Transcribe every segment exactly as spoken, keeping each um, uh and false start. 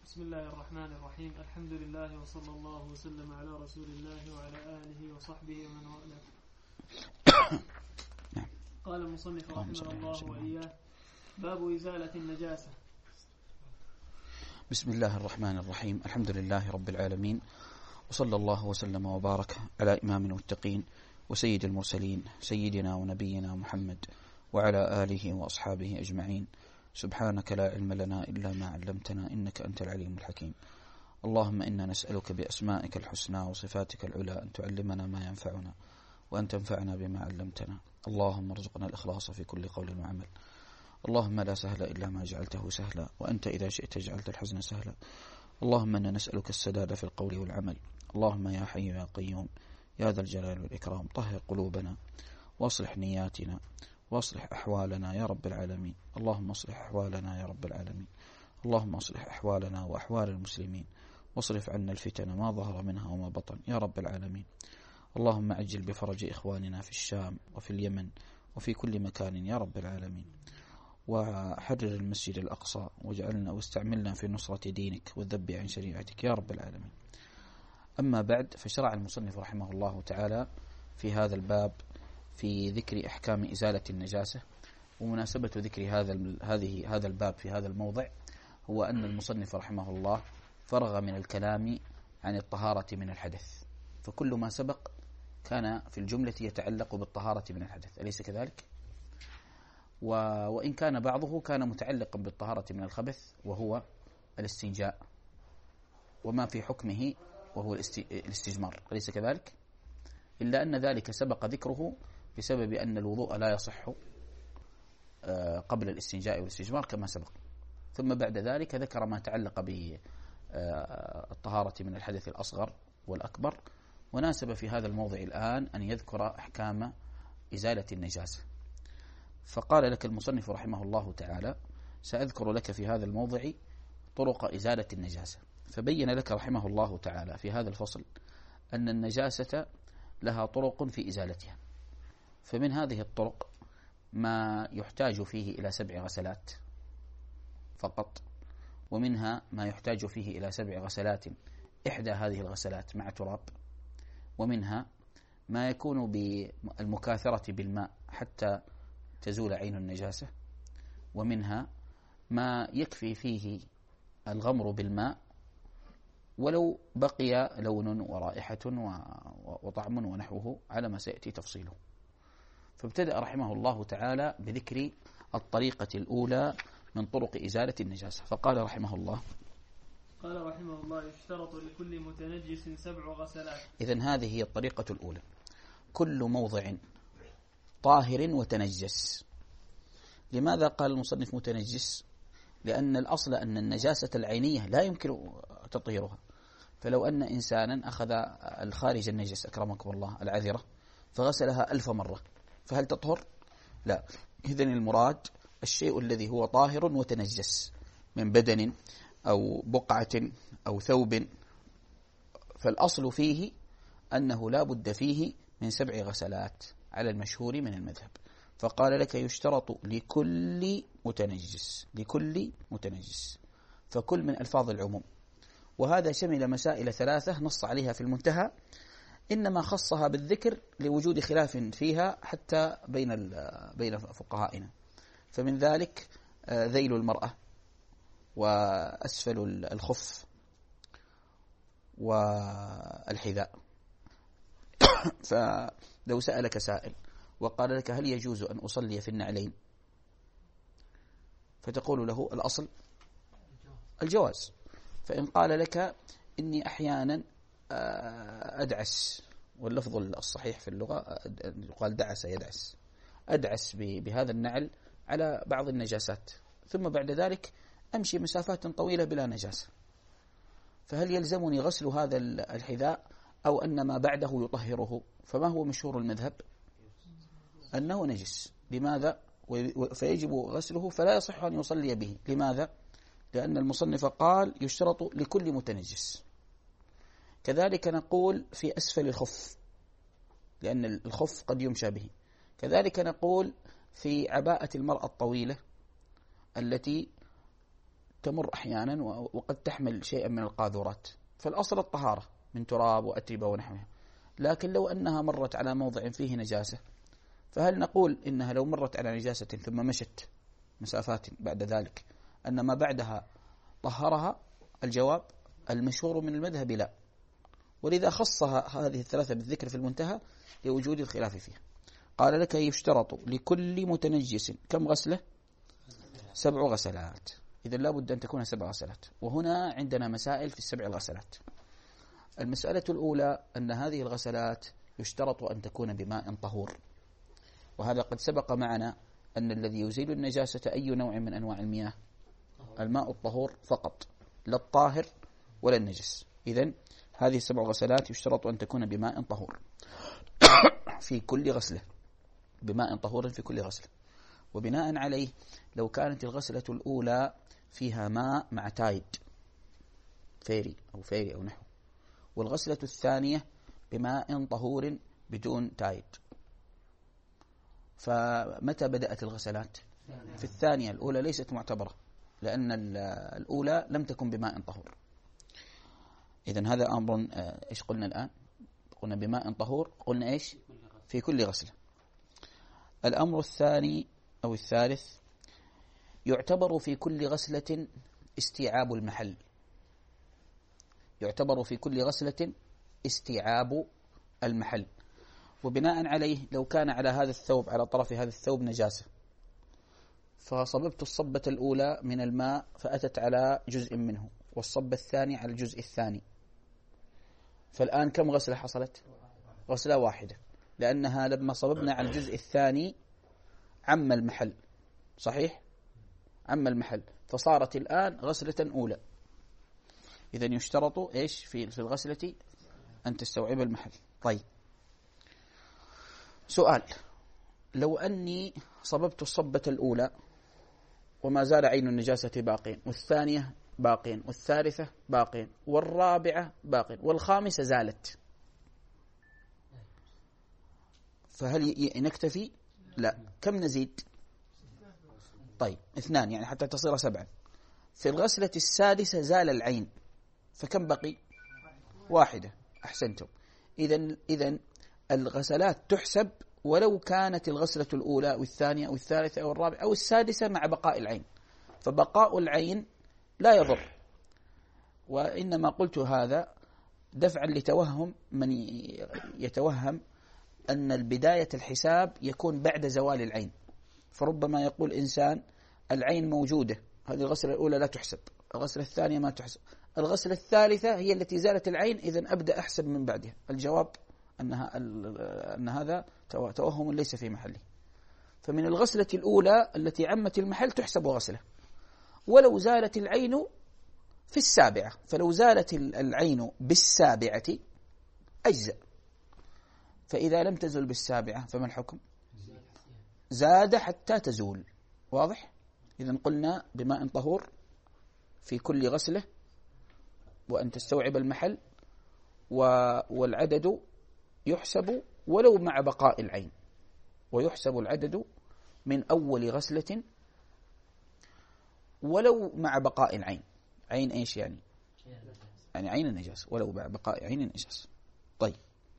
بسم الله الرحمن الرحيم. الحمد لله وصلى الله وسلم على رسول الله وعلى آله وصحبه ومن والاه. قال المصنف رحمه الله وإياه: باب إزالة النجاسة. بسم الله الرحمن الرحيم. الحمد لله رب العالمين، وصلى الله وسلم وبارك على إمام المتقين وسيد المرسلين سيدنا ونبينا محمد وعلى آله وأصحابه أجمعين. سبحانك لا علم لنا إلا ما علمتنا إنك أنت العليم الحكيم. اللهم إنا نسألك بأسمائك الحسنى وصفاتك العلى أن تعلمنا ما ينفعنا وأن تنفعنا بما علمتنا. اللهم ارزقنا الإخلاص في كل قول وعمل. اللهم لا سهل إلا ما جعلته سهلا، وأنت إذا شئت جعلت الحزن سهلا. اللهم إنا نسألك السداد في القول والعمل. اللهم يا حي يا قيوم يا ذا الجلال والإكرام طهر قلوبنا واصلح نياتنا واصلح أحوالنا يا رب العالمين. اللهم اصلح أحوالنا يا رب العالمين. اللهم اصلح أحوالنا وأحوال المسلمين واصرف عنا الفتن ما ظهر منها وما بطن يا رب العالمين. اللهم عجل بفرج إخواننا في الشام وفي اليمن وفي كل مكان يا رب العالمين، وحرر المسجد الأقصى واجعلنا واستعملنا في نصرة دينك والذب عن شريعتك يا رب العالمين. أما بعد، فشرع المصنف رحمه الله تعالى في هذا الباب في ذكر أحكام إزالة النجاسة. ومناسبة ذكر هذا هذه هذا الباب في هذا الموضع هو أن المصنف رحمه الله فرغ من الكلام عن الطهارة من الحدث، فكل ما سبق كان في الجملة يتعلق بالطهارة من الحدث، أليس كذلك؟ وإن كان بعضه كان متعلقا بالطهارة من الخبث وهو الاستنجاء وما في حكمه وهو الاستجمار، أليس كذلك؟ إلا أن ذلك سبق ذكره بسبب أن الوضوء لا يصح قبل الاستنجاء والاستجمار كما سبق. ثم بعد ذلك ذكر ما تعلق بالطهارة من الحدث الأصغر والأكبر، وناسب في هذا الموضع الآن أن يذكر أحكام إزالة النجاسة. فقال لك المصنف رحمه الله تعالى: سأذكر لك في هذا الموضع طرق إزالة النجاسة. فبين لك رحمه الله تعالى في هذا الفصل أن النجاسة لها طرق في إزالتها، فمن هذه الطرق ما يحتاج فيه إلى سبع غسلات فقط، ومنها ما يحتاج فيه إلى سبع غسلات إحدى هذه الغسلات مع تراب، ومنها ما يكون بالمكاثرة بالماء حتى تزول عين النجاسة، ومنها ما يكفي فيه الغمر بالماء ولو بقي لون ورائحة وطعم ونحوه على ما سيأتي تفصيله. فابتدأ رحمه الله تعالى بذكر الطريقة الأولى من طرق إزالة النجاسة، فقال رحمه الله: قال رحمه الله: يشترط لكل متنجس سبع غسلات. إذن هذه هي الطريقة الأولى، كل موضع طاهر وتنجس. لماذا قال المصنف متنجس؟ لأن الأصل أن النجاسة العينية لا يمكن تطهيرها، فلو أن إنسانا أخذ الخارج النجس أكرمكم الله العذرة فغسلها ألف مرة فهل تطهر؟ لا. إذن المراد الشيء الذي هو طاهر وتنجس من بدن أو بقعة أو ثوب، فالأصل فيه أنه لا بد فيه من سبع غسلات على المشهور من المذهب. فقال لك: يشترط لكل متنجس، لكل متنجس، فكل من ألفاظ العموم، وهذا شمل مسائل ثلاثة نص عليها في المنتهى، إنما خصها بالذكر لوجود خلاف فيها حتى بين بين فقهائنا. فمن ذلك ذيل المرأة وأسفل الخف والحذاء. فلو سألك سائل وقال لك: هل يجوز أن أصلي في النعلين؟ فتقول له: الأصل الجواز. فإن قال لك: إني أحيانا أدعس، واللفظ الصحيح في اللغة يقال دعس يدعس، أدعس بهذا النعل على بعض النجاسات ثم بعد ذلك أمشي مسافات طويلة بلا نجاسة، فهل يلزمني غسل هذا الحذاء أو أن ما بعده يطهره؟ فما هو مشهور المذهب؟ أنه نجس. لماذا؟ فيجب غسله، فلا يصح أن يصلي به. لماذا؟ لأن المصنف قال: يشترط لكل متنجس. كذلك نقول في أسفل الخف، لأن الخف قد يمشى به. كذلك نقول في عباءة المرأة الطويلة التي تمر أحيانا وقد تحمل شيئا من القاذورات، فالأصل الطهارة من تراب وأتربة ونحوها. لكن لو أنها مرت على موضع فيه نجاسة، فهل نقول إنها لو مرت على نجاسة ثم مشت مسافات بعد ذلك أن ما بعدها طهرها؟ الجواب المشهور من المذهب لا، ولذا خصها هذه الثلاثة بالذكر في المنتهى لوجود الخلاف فيها. قال لك يشترط لكل متنجس كم غسلة؟ سبع غسلات. إذن لا بد أن تكون سبع غسلات. وهنا عندنا مسائل في السبع الغسلات. المسألة الأولى أن هذه الغسلات يشترط أن تكون بماء طهور، وهذا قد سبق معنا أن الذي يزيل النجاسة أي نوع من أنواع المياه؟ الماء الطهور فقط، لا الطاهر ولا النجس. إذن هذه السبع غسلات يشترط أن تكون بماء طهور في كل غسلة، بماء طهور في كل غسلة. وبناء عليه لو كانت الغسلة الأولى فيها ماء مع تايد فيري أو فيري أو نحو، والغسلة الثانية بماء طهور بدون تايد، فمتى بدأت الغسلات؟ في الثانية. الأولى ليست معتبرة لأن الأولى لم تكن بماء طهور. إذن هذا أمر. إيش قلنا الآن؟ قلنا بماء طهور، قلنا إيش؟ في كل غسلة. الأمر الثاني أو الثالث، يعتبر في كل غسلة استيعاب المحل. يعتبر في كل غسلة استيعاب المحل. وبناء عليه لو كان على هذا الثوب، على طرف هذا الثوب نجاسة، فصببت الصبة الأولى من الماء فأتت على جزء منه، والصبة الثانية على الجزء الثاني، فالآن كم غسلة حصلت؟ غسلة واحدة، لأنها لما صببنا على الجزء الثاني عم المحل. صحيح؟ عم المحل، فصارت الآن غسلة أولى. إذن يشترط إيش في في الغسلة؟ أن تستوعب المحل. طيب، سؤال: لو أني صببت الصبة الأولى وما زال عين النجاسة باقين، والثانية باقين، والثالثة باقين، والرابعة باقين، والخامسة زالت، فهل نكتفي؟ لا. كم نزيد؟ طيب اثنان، يعني حتى تصير سبعا. في الغسلة السادسة زال العين، فكم بقي؟ واحدة. أحسنتم. إذن إذن الغسلات تحسب ولو كانت الغسلة الأولى أو الثانية أو الثالثة أو الرابعة أو السادسة مع بقاء العين، فبقاء العين لا يضر. وإنما قلت هذا دفعا لتوهم من يتوهم أن البداية الحساب يكون بعد زوال العين، فربما يقول إنسان العين موجودة، هذه الغسلة الأولى لا تحسب، الغسلة الثانية ما تحسب، الغسلة الثالثة هي التي زالت العين، إذن أبدأ أحسب من بعدها. الجواب أنها أن هذا توهم ليس في محله. فمن الغسلة الأولى التي عمت المحل تحسب غسلة، ولو زالت العين في السابعة، فلو زالت العين بالسابعة أجزأ، فإذا لم تزل بالسابعة فما الحكم؟ زاد حتى تزول. واضح؟ إذن قلنا بماء طهور في كل غسلة، وأن تستوعب المحل، والعدد يحسب ولو مع بقاء العين، ويحسب العدد من أول غسلة ولو مع بقاء العين. عين إيش يعني؟ يعني عين النجاس، ولو مع بقاء عين النجاس. طيب،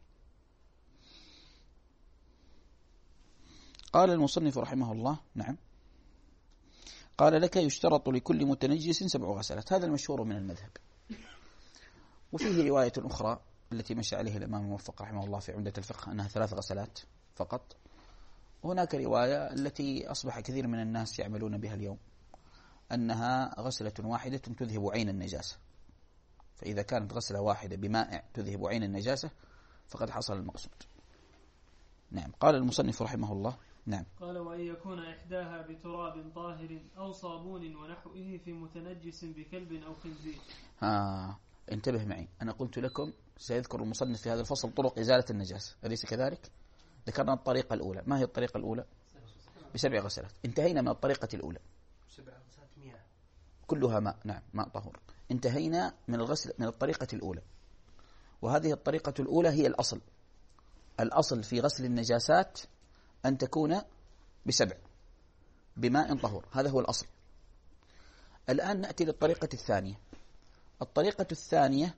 قال المصنف رحمه الله: نعم. قال لك يشترط لكل متنجس سبع غسلات. هذا المشهور من المذهب. وفيه رواية أخرى التي مشى عليه الإمام الموفق رحمه الله في عمدة الفقه أنها ثلاث غسلات فقط. وهناك رواية التي أصبح كثير من الناس يعملون بها اليوم، أنها غسلة واحدة تذهب عين النجاسة. فإذا كانت غسلة واحدة بمائع تذهب عين النجاسة فقد حصل المقصود. نعم. قال المصنف رحمه الله: نعم. قال: وأن يكون إحداها بتراب طاهر أو صابون ونحوه في متنجس بكلب أو خنزير. آه انتبه معي، أنا قلت لكم سيذكر المصنف في هذا الفصل طرق إزالة النجاسة، أليس كذلك؟ ذكرنا الطريقة الأولى. ما هي الطريقة الأولى؟ بسبع غسلات. انتهينا من الطريقة الأولى، كلها ماء. نعم، ماء طهور. انتهينا من الغسل من الطريقة الأولى، وهذه الطريقة الأولى هي الأصل. الأصل في غسل النجاسات أن تكون بسبع بماء طهور، هذا هو الأصل. الآن نأتي للطريقة الثانية. الطريقة الثانية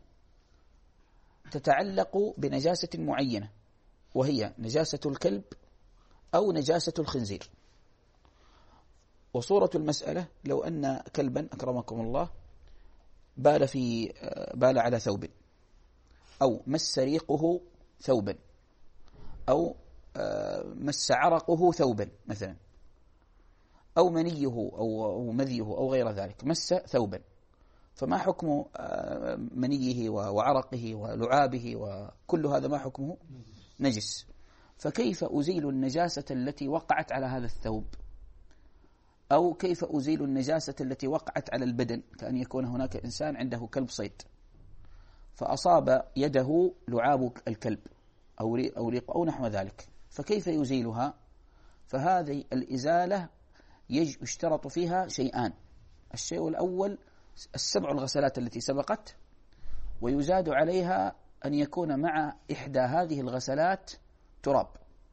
تتعلق بنجاسة معينة، وهي نجاسة الكلب أو نجاسة الخنزير. وصورة المسألة لو أن كلبا أكرمكم الله بال في بال على ثوب، أو مس ريقه ثوبا، أو مس عرقه ثوبا مثلا، أو منيه أو مذيه أو غير ذلك مس ثوبا، فما حكم منيه وعرقه ولعابه وكل هذا ما حكمه؟ نجس. فكيف أزيل النجاسة التي وقعت على هذا الثوب؟ أو كيف أزيل النجاسة التي وقعت على البدن؟ كأن يكون هناك إنسان عنده كلب صيد فأصاب يده لعاب الكلب أو ريق أو نحو ذلك، فكيف يزيلها؟ فهذه الإزالة يشترط فيها شيئان. الشيء الأول السبع الغسلات التي سبقت، ويزاد عليها أن يكون مع إحدى هذه الغسلات تراب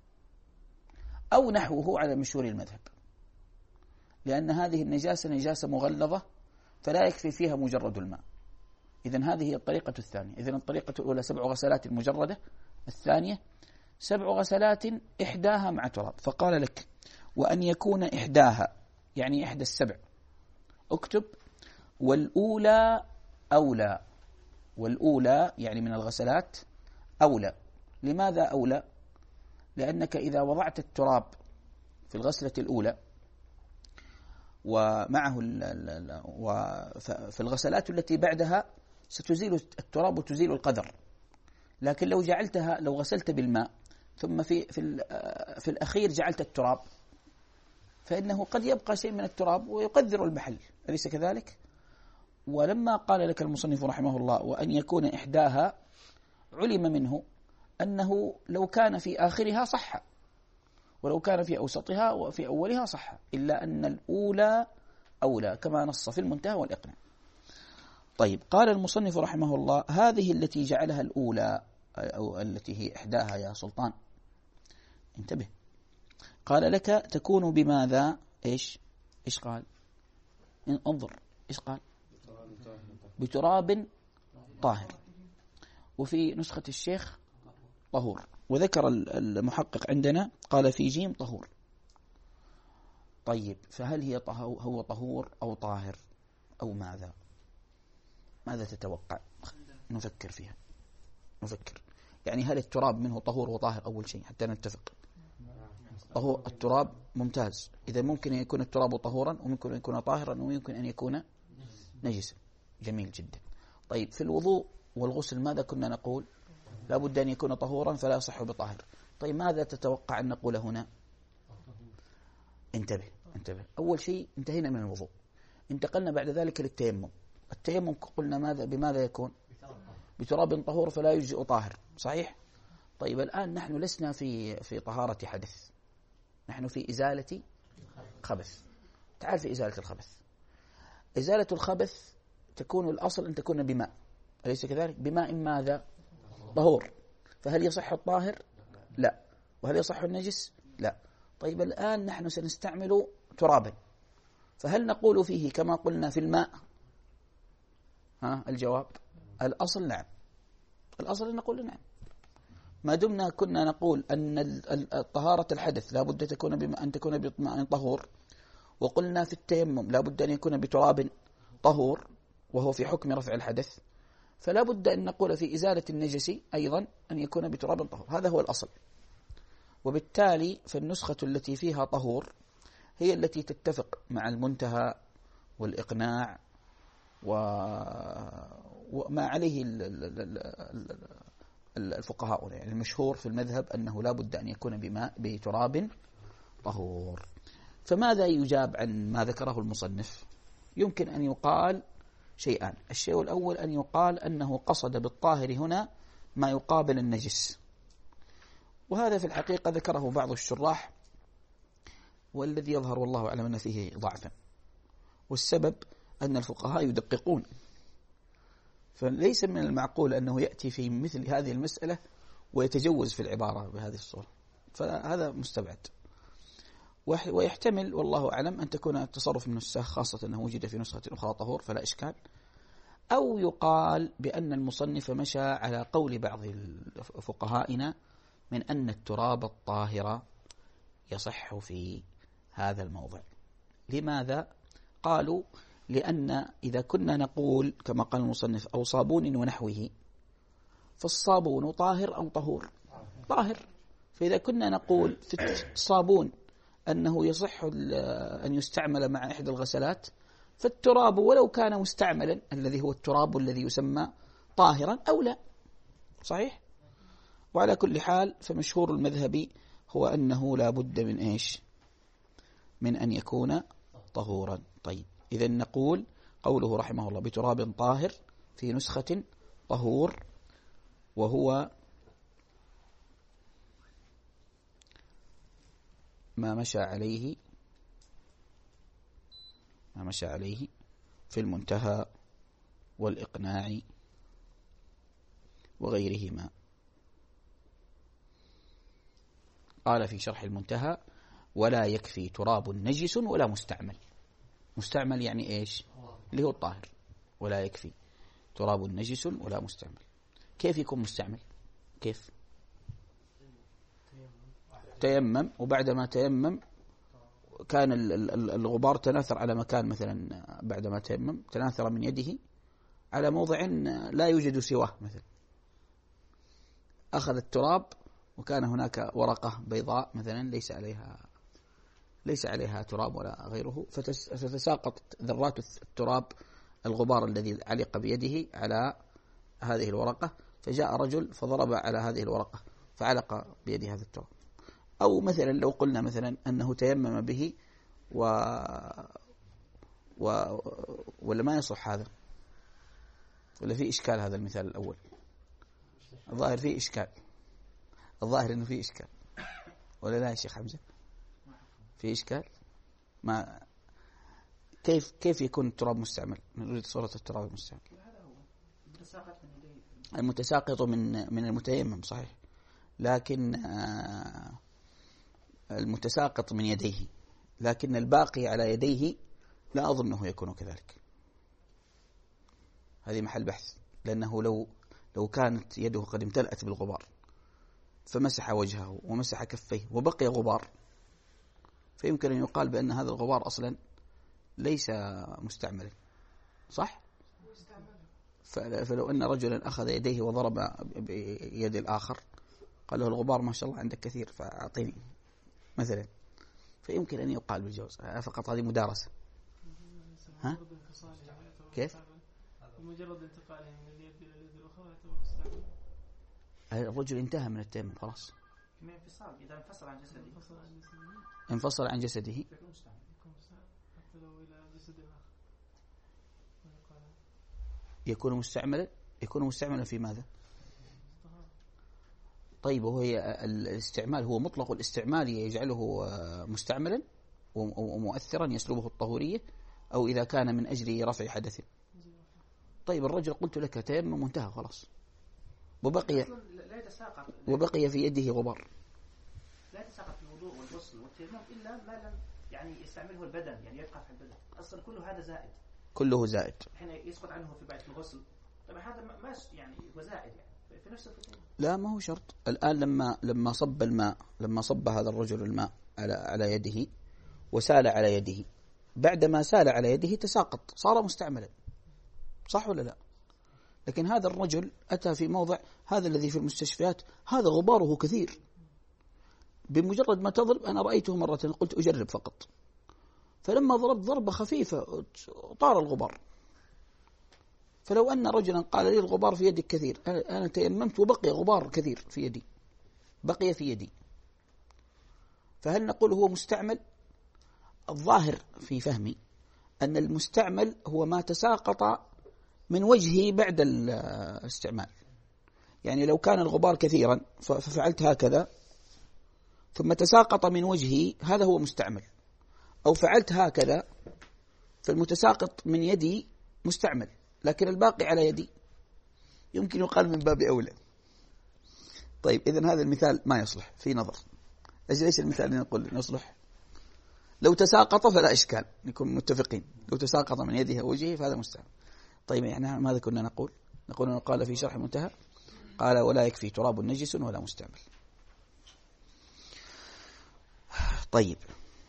أو نحوه على مشهور المذهب، لأن هذه النجاسة نجاسة مغلظة فلا يكفي فيها مجرد الماء. إذن هذه هي الطريقة الثانية. إذن الطريقة الأولى سبع غسلات مجردة، الثانية سبع غسلات إحداها مع تراب. فقال لك وأن يكون إحداها يعني إحدى السبع، اكتب والأولى أولى، والأولى يعني من الغسلات أولى. لماذا أولى؟ لأنك إذا وضعت التراب في الغسلة الأولى ومعه وفي الغسلات التي بعدها ستزيل التراب وتزيل القدر. لكن لو جعلتها لو غسلت بالماء ثم في في في الأخير جعلت التراب، فإنه قد يبقى شيء من التراب ويقذر المحل، أليس كذلك؟ ولما قال لك المصنف رحمه الله وأن يكون إحداها، علم منه أنه لو كان في آخرها صح، ولو كان في أوسطها وفي أولها صح، إلا أن الأولى أولى كما نص في المنتهى والإقناع. طيب، قال المصنف رحمه الله هذه التي جعلها الأولى أو التي هي إحداها يا سلطان، انتبه، قال لك تكون بماذا؟ إيش إيش قال؟ انظر إيش قال؟ بتراب طاهر، وفي نسخة الشيخ طهور، وذكر المحقق عندنا قال في جيم طهور. طيب، فهل هي هو طهور أو طاهر أو ماذا؟ ماذا تتوقع؟ نفكر فيها، نفكر. يعني هل التراب منه طهور وطاهر؟ أول شيء حتى نتفق. طهور التراب ممتاز، إذا ممكن أن يكون التراب طهورا وممكن أن يكون طاهرا ويمكن أن يكون نجسا، جميل جدا. طيب، في الوضوء والغسل ماذا كنا نقول؟ لا بد أن يكون طهورا فلا يصح بطاهر. طيب، ماذا تتوقع أن نقول هنا؟ انتبه انتبه أول شيء انتهينا من الوضوء، انتقلنا بعد ذلك للتيمم. التيمم قلنا ماذا بماذا يكون؟ بتراب طهور فلا يجزئ طاهر، صحيح؟ طيب، الآن نحن لسنا في في طهارة حدث، نحن في إزالة خبث. تعال في إزالة الخبث. إزالة الخبث تكون الأصل أن تكون بماء، أليس كذلك؟ بماء ماذا؟ طهور. فهل يصح الطاهر؟ لا. وهل يصح النجس؟ لا. طيب، الآن نحن سنستعمل ترابا، فهل نقول فيه كما قلنا في الماء؟ ها الجواب الأصل نعم، الأصل نقول نعم. ما دمنا كنا نقول أن طهارة الحدث لا بد تكون بما أن تكون بماء طهور، وقلنا في التيمم لا بد أن يكون بتراب طهور وهو في حكم رفع الحدث، فلا بد أن نقول في إزالة النجس أيضا أن يكون بتراب طهور. هذا هو الأصل. وبالتالي فالنسخة التي فيها طهور هي التي تتفق مع المنتهى والإقناع وما عليه الفقهاء. يعني المشهور في المذهب أنه لا بد أن يكون بماء بتراب طهور. فماذا يجاب عن ما ذكره المصنف؟ يمكن أن يقال شيئان. الشيء الأول أن يقال أنه قصد بالطاهر هنا ما يقابل النجس، وهذا في الحقيقة ذكره بعض الشراح، والذي يظهر والله أعلم أن فيه ضعفا، والسبب أن الفقهاء يدققون، فليس من المعقول أنه يأتي في مثل هذه المسألة ويتجوز في العبارة بهذه الصورة، فهذا مستبعد. ويحتمل والله أعلم أن تكون التصرف من النساخ خاصة أنه وجد في نسخة أخرى طهور فلا إشكال، أو يقال بأن المصنف مشى على قول بعض فقهائنا من أن التراب الطاهر يصح في هذا الموضع. لماذا؟ قالوا لأن إذا كنا نقول كما قال المصنف أو صابون ونحوه، فالصابون طاهر أو طهور؟ طاهر. فإذا كنا نقول في الصابون أنه يصح أن يستعمل مع إحدى الغسلات، فالتراب ولو كان مستعملا الذي هو التراب الذي يسمى طاهرا أو لا. صحيح؟ وعلى كل حال فمشهور المذهب هو أنه لا بد من إيش؟ من أن يكون طهورا. طيب إذا نقول قوله رحمه الله بتراب طاهر في نسخة طهور، وهو ما مشى عليه ما مشى عليه في المنتهى والإقناع وغيرهما. قال في شرح المنتهى ولا يكفي تراب نجس ولا مستعمل. مستعمل يعني إيش؟ اللي هو الطاهر. ولا يكفي تراب نجس ولا مستعمل. كيف يكون مستعمل؟ كيف؟ تيمم، وبعدما تيمم كان الغبار تناثر على مكان، مثلا بعدما تيمم تناثر من يده على موضع لا يوجد سواه، مثلا أخذ التراب وكان هناك ورقة بيضاء مثلا ليس عليها ليس عليها تراب ولا غيره، فتساقط ذرات التراب الغبار الذي علق بيده على هذه الورقة، فجاء رجل فضرب على هذه الورقة فعلق بيده هذا التراب. أو مثلا لو قلنا مثلا أنه تيمم به و... و... ولا ما يصح هذا، ولا في إشكال هذا المثال الأول؟ الظاهر فيه إشكال، الظاهر أنه فيه إشكال ولا لا يا شيخ حمزة؟ في إشكال. ما كيف كيف يكون التراب مستعمل؟ نريد صورة التراب المستعمل. المتساقط من من المتيمم صحيح، لكن آه المتساقط من يديه، لكن الباقي على يديه لا أظنه يكون كذلك. هذه محل بحث، لأنه لو لو كانت يده قد امتلأت بالغبار فمسح وجهه ومسح كفيه وبقي غبار، فيمكن أن يقال بأن هذا الغبار أصلا ليس مستعملا. صح؟ فلو أن رجلا أخذ يديه وضرب بيد الآخر قال له الغبار ما شاء الله عندك كثير فأعطيني مثلا، فيمكن أن يقال بالجواز. فقط هذه مدارسة. ها؟ كيف؟ مجرد انتقاله من اليد إلى اليد الأخرى يعتبر مستعمل. الرجل انتهى من التيمم خلاص. انفصال، إذا انفصل عن جسده انفصل عن جسده يكون مستعمل حتى لو إلى جسد آخر يكون مستعملا. يكون مستعملا في ماذا؟ طيب وهو الاستعمال هو مطلق الاستعمال يجعله مستعملا ومؤثرا يسلبه الطهورية، أو إذا كان من أجل رفع حدث؟ طيب الرجل قلت لك تيمم وانتهى خلاص، وبقي وبقي في يده غبار. لا يتساقط في الوضوء والغسل والتيمم إلا ما لم يعني يستعمله البدن، يعني يبقى في البدن. أصلا كله هذا زائد، كله زائد حين يسقط عنه في بعد الغسل. طبعا هذا ما يعني هو زائد يعني في نفس الفطور. لا ما هو شرط. الآن لما لما صب الماء لما صب هذا الرجل الماء على على يده وسال على يده، بعدما سال على يده تساقط صار مستعملا، صح ولا لا؟ لكن هذا الرجل أتى في موضع، هذا الذي في المستشفيات هذا غباره كثير، بمجرد ما تضرب، أنا رأيته مرة قلت أجرب فقط، فلما ضربت ضربة خفيفة طار الغبار. فلو أن رجلا قال لي الغبار في يدك كثير، أنا تيممت وبقي غبار كثير في يدي، بقي في يدي، فهل نقول هو مستعمل؟ الظاهر في فهمي أن المستعمل هو ما تساقط من وجهه بعد الاستعمال. يعني لو كان الغبار كثيرا ففعلت هكذا ثم تساقط من وجهي، هذا هو مستعمل. أو فعلت هكذا فالمتساقط من يدي مستعمل، لكن الباقي على يدي يمكن يقال من باب أولى. طيب إذن هذا المثال ما يصلح في نظر. أجل إيش المثال اللي نقول يصلح؟ لو تساقط فلا إشكال، نكون متفقين. لو تساقط من يده وجهه فهذا مستعمل. طيب يعني ماذا كنا نقول؟ نقول قال في شرح المنتهى قال ولا يكفي تراب نجس ولا مستعمل. طيب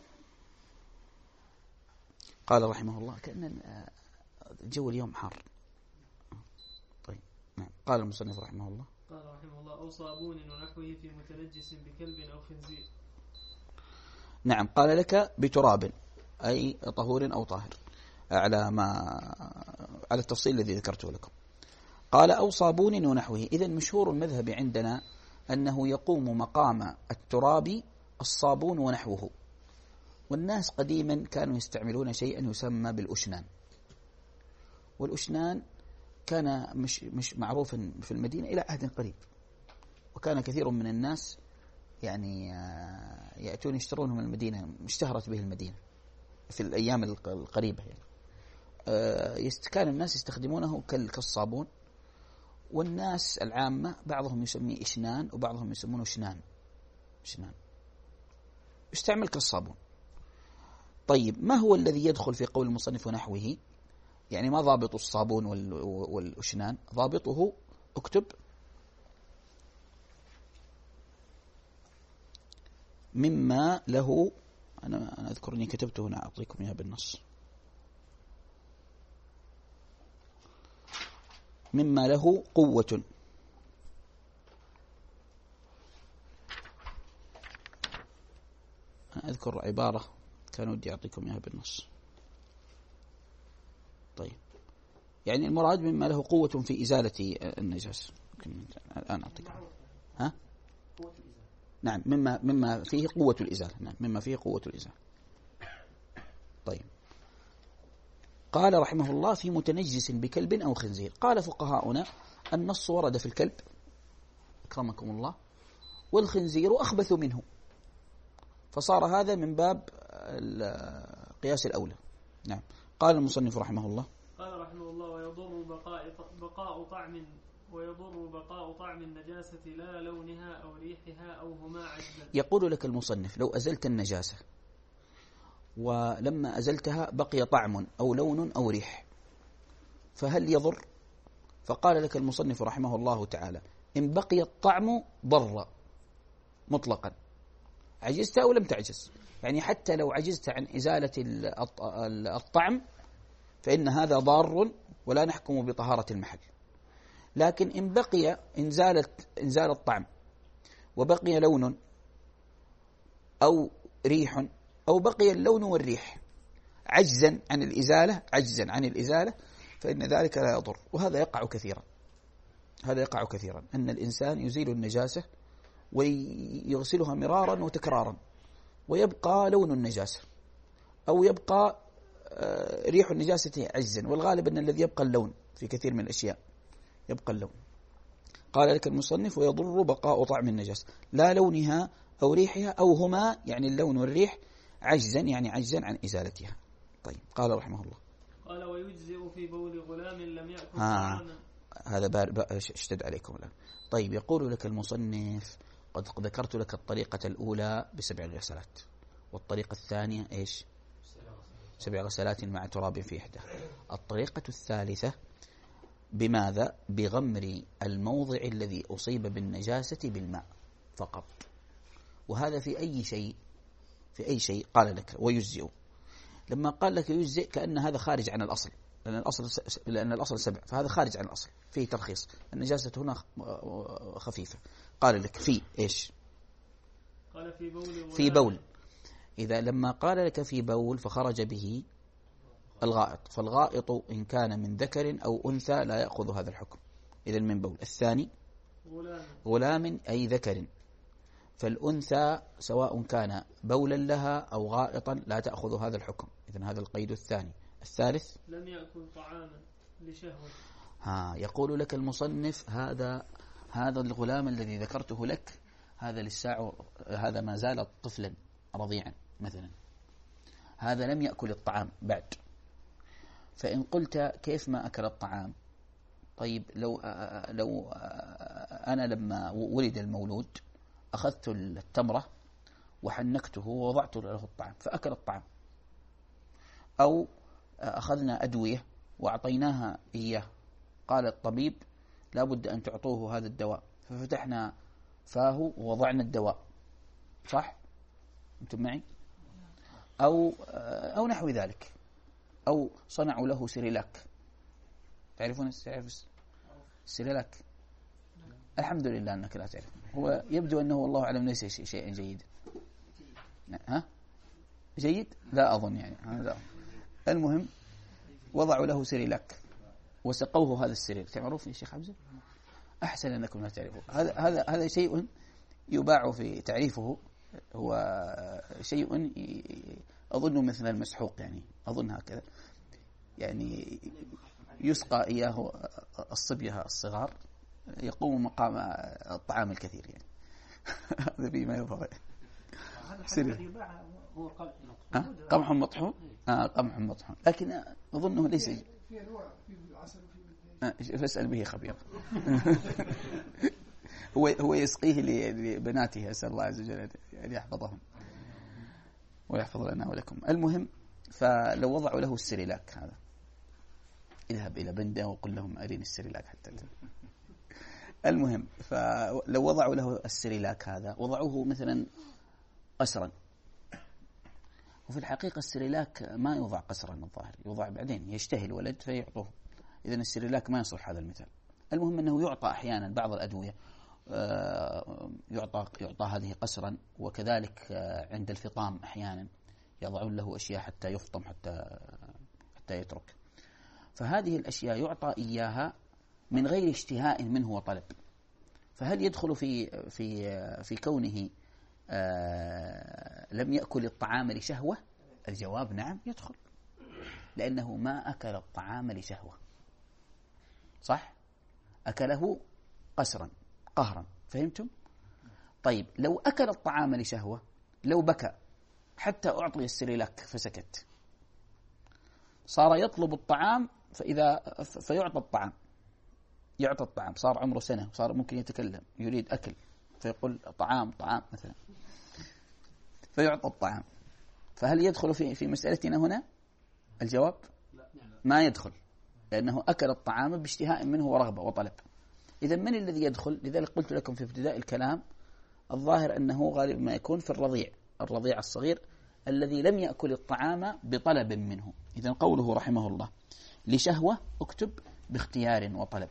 قال رحمه الله كأن الجو اليوم حار. طيب نعم. قال المصنف رحمه الله قال رحمه الله أو صابون ونحوه في متنجس بكلب أو خنزير. نعم. قال لك بتراب أي طهور أو طاهر على ما على التفصيل الذي ذكرته لكم. قال أو صابون ونحوه. إذن مشهور المذهب عندنا أنه يقوم مقام التراب الصابون ونحوه. والناس قديما كانوا يستعملون شيئا يسمى بالأشنان، والأشنان كان مش مش معروفا في المدينة إلى عهد قريب، وكان كثير من الناس يعني يأتون يشترونه من المدينة، اشتهرت به المدينة في الأيام القريبة يعني. كان الناس يستخدمونه كالصابون، والناس العامة بعضهم يسميه إشنان وبعضهم يسمونه شنان. شنان يستعمل كالصابون. طيب ما هو الذي يدخل في قول المصنف ونحوه؟ يعني ما ضابط الصابون والأشنان؟ ضابطه اكتب مما له، أنا, أنا أذكر أني كتبته هنا أعطيكم إياه بالنص، مما له قوة. أنا أذكر عبارة كان ودي أعطيكم إياها بالنص. طيب يعني المراد مما له قوة في إزالة النجاسة. الآن أعطيكم. ها؟ نعم مما مما فيه قوة الإزالة. نعم مما فيه قوة الإزالة. طيب قال رحمه الله في متنجس بكلب أو خنزير. قال فقهاؤنا النص ورد في الكلب أكرمكم الله، والخنزير أخبث منه، فصار هذا من باب القياس الأولى. نعم. قال المصنف رحمه الله قال رحمه الله ويضر بقاء بقاء طعم ويضر بقاء طعم النجاسة لا لونها أو ريحها أو هما عجزا. يقول لك المصنف لو أزلت النجاسة ولما أزلتها بقي طعم أو لون أو ريح فهل يضر؟ فقال لك المصنف رحمه الله تعالى إن بقي الطعم ضر مطلقا، عجزت أو لم تعجز، يعني حتى لو عجزت عن إزالة الطعم فإن هذا ضار ولا نحكم بطهارة المحل. لكن إن بقي إنزال إنزال الطعم وبقي لون أو ريح أو بقي اللون والريح عجزا عن الإزالة عجزا عن الإزالة فإن ذلك لا يضر. وهذا يقع كثيرا، هذا يقع كثيرا أن الإنسان يزيل النجاسة ويغسلها مرارا وتكرارا ويبقى لون النجاسة أو يبقى ريح النجاسة عجزا، والغالب أن الذي يبقى اللون في كثير من الأشياء يبقى اللون. قال لك المصنف ويضر بقاء طعم النجاسة لا لونها أو ريحها أو هما يعني اللون والريح عجزا يعني عجزا عن إزالتها. طيب قال رحمه الله قال ويجزئ في بول غلام لم يأكل طعاما. هذا بار اشتد عليكم الآن. طيب يقول لك المصنف قد ذكرت لك الطريقة الأولى بسبع غسلات، والطريقة الثانية إيش؟ سبع غسلات مع تراب في إحدى. الطريقة الثالثة بماذا؟ بغمر الموضع الذي أصيب بالنجاسة بالماء فقط. وهذا في أي شيء في أي شيء قال لك ويجزئ. لما قال لك يجزئ كأن هذا خارج عن الأصل، لأن الأصل لأن الأصل سبع، فهذا خارج عن الأصل، فيه ترخيص، النجاسة هنا خفيفة. قال لك في إيش؟ قال في بول في بول. إذا لما قال لك في بول فخرج به الغائط، فالغائط إن كان من ذكر أو أنثى لا يأخذ هذا الحكم، إذا من بول. الثاني غلام, غلام أي ذكر، فالأنثى سواء كان بولا لها أو غائطا لا تأخذ هذا الحكم، إذن هذا القيد الثاني. الثالث لم يأكل طعاما لشهوة. ها يقول لك المصنف هذا هذا الغلام الذي ذكرته لك هذا للساعة، هذا ما زال طفلا رضيعا مثلا، هذا لم يأكل الطعام بعد. فإن قلت كيف ما أكل الطعام؟ طيب لو لو أنا لما ولد المولود أخذت التمرة وحنكته ووضعت له الطعام فأكل الطعام، أو أخذنا أدوية وأعطيناها إياه، قال الطبيب لا بد أن تعطوه هذا الدواء، ففتحنا فاه ووضعنا الدواء، صح؟ أنتم معي؟ أو أو نحو ذلك، أو صنعوا له سريلاك. تعرفون السريلاك؟ الحمد لله أنك لا تعرف. هو يبدو أنه والله أعلم ليس شيئا جيدا. ها؟ جيد؟ لا أظن يعني. لا. المهم وضعوا له سريلاك وسقوه هذا السرير. تعرفون يا شيخ حمزة؟ أحسن أنكم لا تعرفون. هذا هذا هذا شيء يباع في تعريفه، هو شيء أظن مثل المسحوق، يعني أظن هكذا، يعني يسقى إياه الصبية الصغار يقوم مقام الطعام الكثير، يعني هذا فيما يظهر. سرير هو قمح مطحون. آه قمح مطحون، لكن أظنه ليس في أنواع في العسل وفي فاسأل به خبير. هو هو يسقيه لبناته، أسأل الله عز وجل أن يحفظهم ويحفظ لنا ولكم. المهم فلو وضعوا له السريلاك هذا، اذهب إلى بندا وقل لهم أريني السريلاك حتى. المهم فلو وضعوا له السريلاك هذا وضعوه مثلا قسرا، وفي الحقيقة السريلاك ما يوضع قسرا الظاهر، يوضع بعدين يشتهي الولد فيعطوه، إذن السريلاك ما يصلح هذا المثال. المهم أنه يعطى أحيانا بعض الأدوية، يعطى يعطى هذه قسرا، وكذلك عند الفطام أحيانا يضعون له أشياء حتى يفطم حتى حتى يترك. فهذه الأشياء يعطى إياها من غير اشتهاء منه وطلب. فهل يدخل في في في كونه لم يأكل الطعام لشهوة؟ الجواب نعم يدخل، لأنه ما أكل الطعام لشهوة، صح؟ أكله قسرا قهرا، فهمتم؟ طيب لو أكل الطعام لشهوة، لو بكى حتى أعطي السريلاك فسكت، صار يطلب الطعام، فإذا فيعطى الطعام، يعطى الطعام، صار عمره سنة، صار ممكن يتكلم، يريد أكل، فيقول طعام طعام مثلا، فيعطى الطعام. فهل يدخل في في مسألتنا هنا؟ الجواب ما يدخل، لأنه أكل الطعام باشتهاء منه ورغبة وطلب. إذا من الذي يدخل؟ لذلك قلت لكم في ابتداء الكلام الظاهر أنه غالبا ما يكون في الرضيع، الرضيع الصغير الذي لم يأكل الطعام بطلب منه. إذا قوله رحمه الله لشهوة، اكتب باختيار وطلب.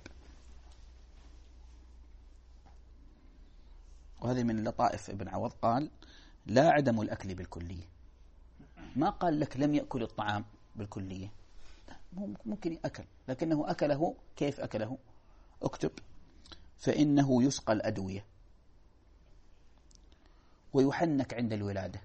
وهذه من لطائف ابن عوض، قال لا عدم الأكل بالكلية، ما قال لك لم يأكل الطعام بالكلية، ممكن أكل، لكنه أكله. كيف أكله؟ اكتب فإنه يسقى الأدوية ويحنك عند الولادة.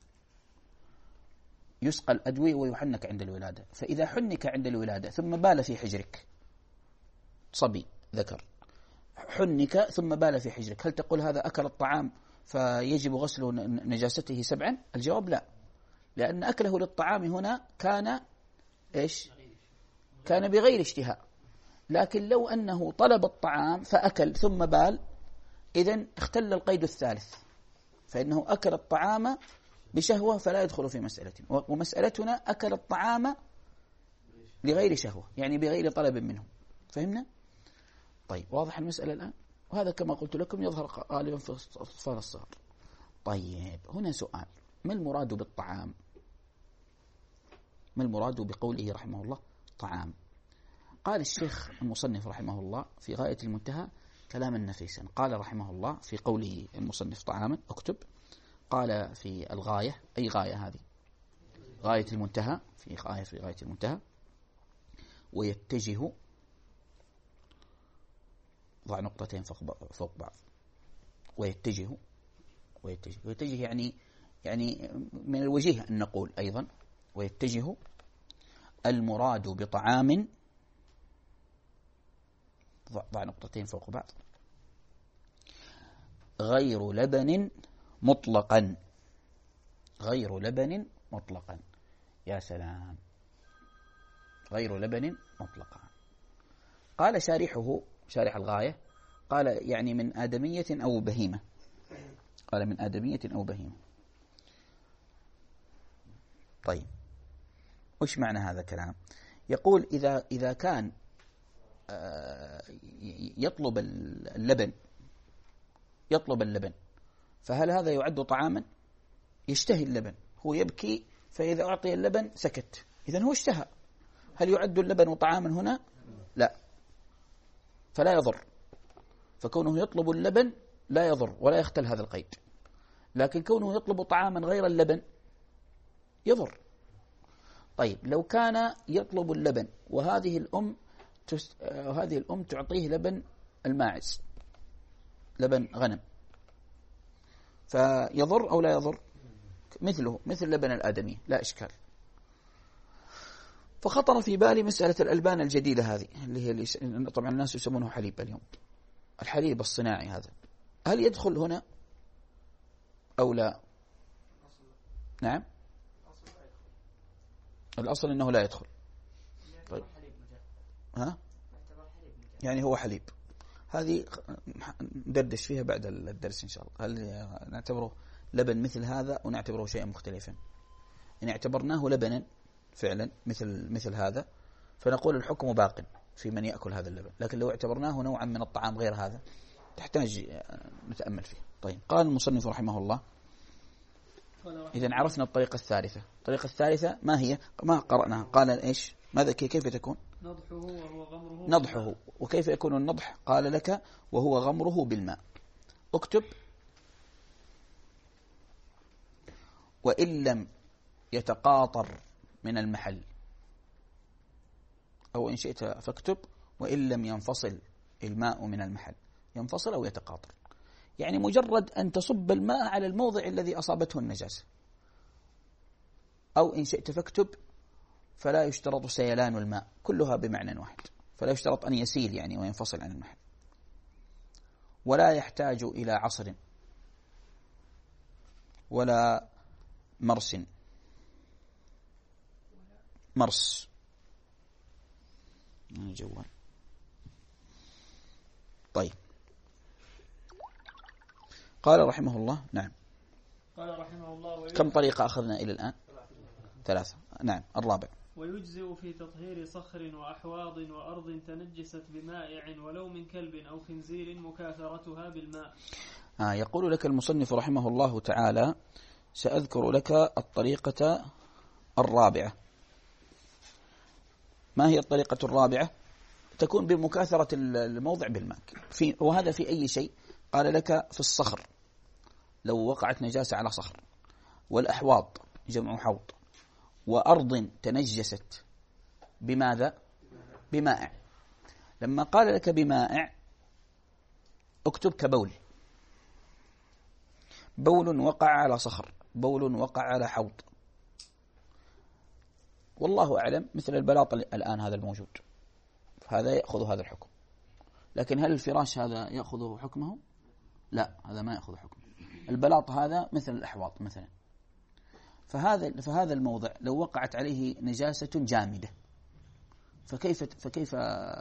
يسقى الأدوية ويحنك عند الولادة، فإذا حنك عند الولادة ثم بال في حجرك، صبي ذكر حنك ثم بال في حجرك، هل تقول هذا أكل الطعام فيجب غسل نجاسته سبعا؟ الجواب لا، لأن أكله للطعام هنا كان إيش؟ كان بغير اشتهاء. لكن لو أنه طلب الطعام فأكل ثم بال، إذن اختل القيد الثالث، فإنه أكل الطعام بشهوة فلا يدخل في مسألة. ومسألتنا أكل الطعام لغير شهوة، يعني بغير طلب منه. فهمنا؟ طيب واضح المسألة الآن؟ وهذا كما قلت لكم يظهر غالبا في الأطفال الصغار. طيب هنا سؤال، ما المراد بالطعام؟ ما المراد بقوله رحمه الله طعام؟ قال الشيخ المصنف رحمه الله في غاية المنتهى كلاما نفيسا. قال رحمه الله في قوله المصنف طعاما، اكتب، قال في الغاية، أي غاية هذه؟ غاية المنتهى، في غاية في غاية المنتهى، ويتجه، ضع نقطتين فوق بعض، ويتجه ويتجه ويتجه يعني يعني من الوجيه أن نقول أيضا ويتجه المراد بطعام، ضع نقطتين فوق بعض، غير لبن مطلقا، غير لبن مطلقا. يا سلام، غير لبن مطلقا. قال شارحه، شارح الغاية، قال يعني من آدمية أو بهيمة، قال من آدمية أو بهيمة. طيب وش معنى هذا الكلام؟ يقول إذا إذا كان يطلب اللبن يطلب اللبن فهل هذا يعد طعاما؟ يشتهي اللبن، هو يبكي، فإذا أعطي اللبن سكت، إذن هو اشتهى. هل يعد اللبن طعاما هنا؟ لا، فلا يضر. فكونه يطلب اللبن لا يضر ولا يختل هذا القيد. لكن كونه يطلب طعاما غير اللبن يضر. طيب لو كان يطلب اللبن وهذه الأم تس... هذه الأم تعطيه لبن الماعز، لبن غنم، فيضر أو لا يضر؟ مثله مثل لبن الآدمي، لا إشكال. فخطر في بالي مسألة الألبان الجديدة هذه اللي هي اللي طبعا الناس يسمونه حليب اليوم، الحليب الصناعي هذا، هل يدخل هنا أو لا؟ نعم، الأصل أنه لا يدخل. طيب ها؟ يعني هو حليب، هذه ندردش فيها بعد الدرس إن شاء الله. هل نعتبره لبن مثل هذا ونعتبره شيئا مختلفا؟ إن اعتبرناه لبنا فعلا مثل مثل هذا فنقول الحكم باق في من يأكل هذا اللبن، لكن لو اعتبرناه نوعا من الطعام غير هذا تحتاج نتأمل فيه. طيب قال المصنف رحمه الله: إذن عرفنا الطريقة الثالثة. الطريقة الثالثة ما هي؟ ما قرأناها. قال إيش؟ ماذا كيف تكون؟ نضحه وهو غمره. نضحه، وكيف يكون النضح؟ قال لك: وهو غمره بالماء. اكتب: وإن لم يتقاطر من المحل، أو إن شئت فاكتب: وإن لم ينفصل الماء من المحل. ينفصل أو يتقاطر، يعني مجرد أن تصب الماء على الموضع الذي أصابته النجاسة. أو إن شئت فاكتب: فلا يشترط سيلان الماء، كلها بمعنى واحد، فلا يشترط أن يسيل يعني وينفصل عن المحل. ولا يحتاج إلى عصر ولا مرس مرس جوال. طيب قال رحمه الله: نعم. قال رحمه الله: كم طريقة أخذنا إلى الآن؟ ثلاثة. نعم، الرابع: ويجزئ في تطهير صخر وأحواض وأرض تنجست بمائع ولو من كلب أو خنزير مكاثرتها بالماء. آه يقول لك المصنف رحمه الله تعالى: سأذكر لك الطريقة الرابعة. ما هي الطريقة الرابعة؟ تكون بمكاثرة الموضع بالماء، في وهذا في أي شيء. قال لك: في الصخر لو وقعت نجاسة على صخر، والأحواض جمع حوض، وأرض تنجست بماذا؟ بمائع. لما قال لك بمائع اكتب: كبول، بول وقع على صخر، بول وقع على حوض. والله أعلم مثل البلاط الآن هذا الموجود، هذا يأخذ هذا الحكم. لكن هل الفراش هذا يأخذ حكمه؟ لا، هذا ما يأخذ حكمه. البلاط هذا مثل الأحواض مثلا. فهذا فهذا الموضع لو وقعت عليه نجاسة جامدة فكيف فكيف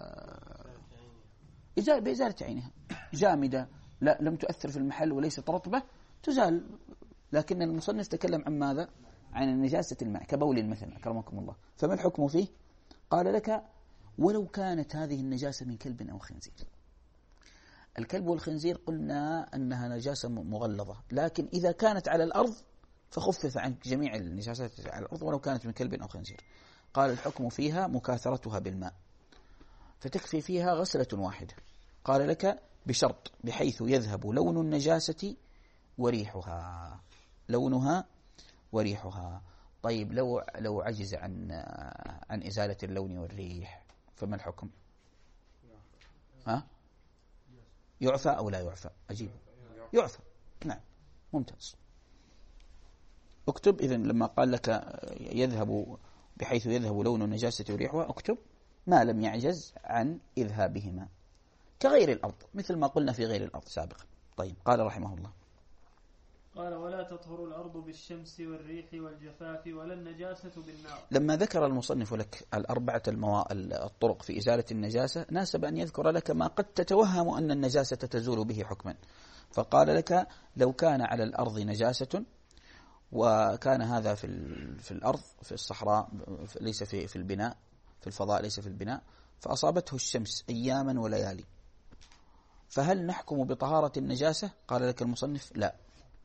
بإزالة عينها؟ جامدة لا لم تؤثر في المحل وليست رطبة تزال. لكن المصنف تكلم عن ماذا؟ عن النجاسة الماء كبول مثلا، أكرمكم الله. فما الحكم فيه؟ قال لك: ولو كانت هذه النجاسة من كلب أو خنزير. الكلب والخنزير قلنا أنها نجاسة مغلظة، لكن إذا كانت على الأرض فخفف عن جميع النجاسات على الأرض ولو كانت من كلب أو خنزير. قال: الحكم فيها مكاثرتها بالماء، فتكفي فيها غسلة واحدة. قال لك: بشرط بحيث يذهب لون النجاسة وريحها، لونها وريحها. طيب لو لو عجز عن عن إزالة اللون والريح فما الحكم؟ ها؟ يعفى أو لا يعفى؟ أجيب: يعفى. نعم، ممتاز. اكتب إذن لما قال لك يذهب بحيث يذهب لون النجاسة وريحها، اكتب: ما لم يعجز عن إذهابهما، كغير الأرض، مثل ما قلنا في غير الأرض سابقا. طيب قال رحمه الله: قال: ولا تطهر الأرض بالشمس والريح والجفاف ولا النجاسة بالنار. لما ذكر المصنف لك الأربعة الموا... الطرق في إزالة النجاسة، ناسب أن يذكر لك ما قد تتوهم أن النجاسة تزول به حكما. فقال لك: لو كان على الأرض نجاسة وكان هذا في في الأرض في الصحراء ليس في في البناء، في الفضاء ليس في البناء، فأصابته الشمس أياما وليالي، فهل نحكم بطهارة النجاسة؟ قال لك المصنف لا.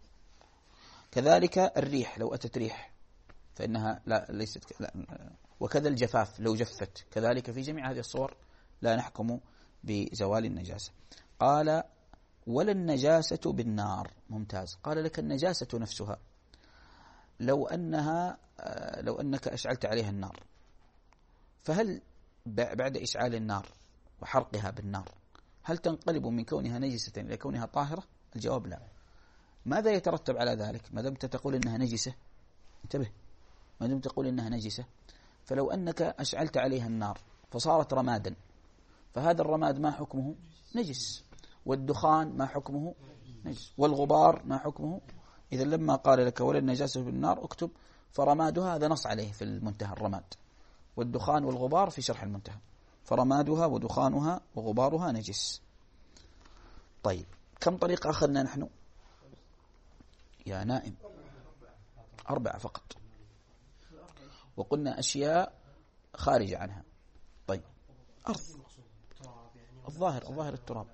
كذلك الريح لو أتت ريح فإنها لا ليست لا. وكذا الجفاف لو جفت، كذلك في جميع هذه الصور لا نحكم بزوال النجاسة. قال ولا النجاسة بالنار. ممتاز. قال لك النجاسة نفسها لو أنها لو أنك أشعلت عليها النار، فهل بعد إشعال النار وحرقها بالنار هل تنقلب من كونها نجسة إلى كونها طاهرة؟ الجواب لا. ماذا يترتب على ذلك؟ ما دمت تقول إنها نجسة، انتبه، ما دمت تقول إنها نجسة، فلو أنك أشعلت عليها النار فصارت رمادا، فهذا الرماد ما حكمه؟ نجس. والدخان ما حكمه؟ نجس. والغبار ما حكمه؟ إذا لما قال لك ولا النجاسة بالنار اكتب فرمادها، هذا نص عليه في المنتهى الرماد، والدخان والغبار في شرح المنتهى، فرمادها ودخانها وغبارها نجس. طيب كم طريقة أخذنا نحن يا نائم؟ أربعة فقط، وقلنا أشياء خارجة عنها. طيب أرض، الظاهر الظاهر التراب،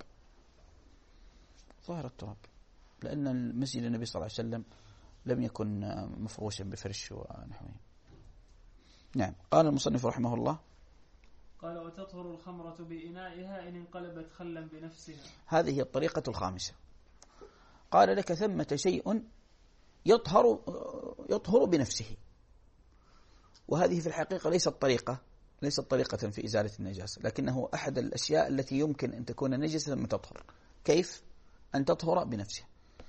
ظاهر التراب، لأن المسجد النبي صلى الله عليه وسلم لم يكن مفروشا بفرش ونحوه. نعم. قال المصنف رحمه الله قال وتطهر الخمرة بإنائها إن انقلبت خلا بنفسها. هذه الطريقة الخامسة. قال لك ثمة شيء يطهر يطهر بنفسه، وهذه في الحقيقة ليست طريقة ليست طريقة في إزالة النجاسة، لكنه أحد الأشياء التي يمكن أن تكون نجسة ثم تطهر. كيف؟ أن تطهر بنفسها.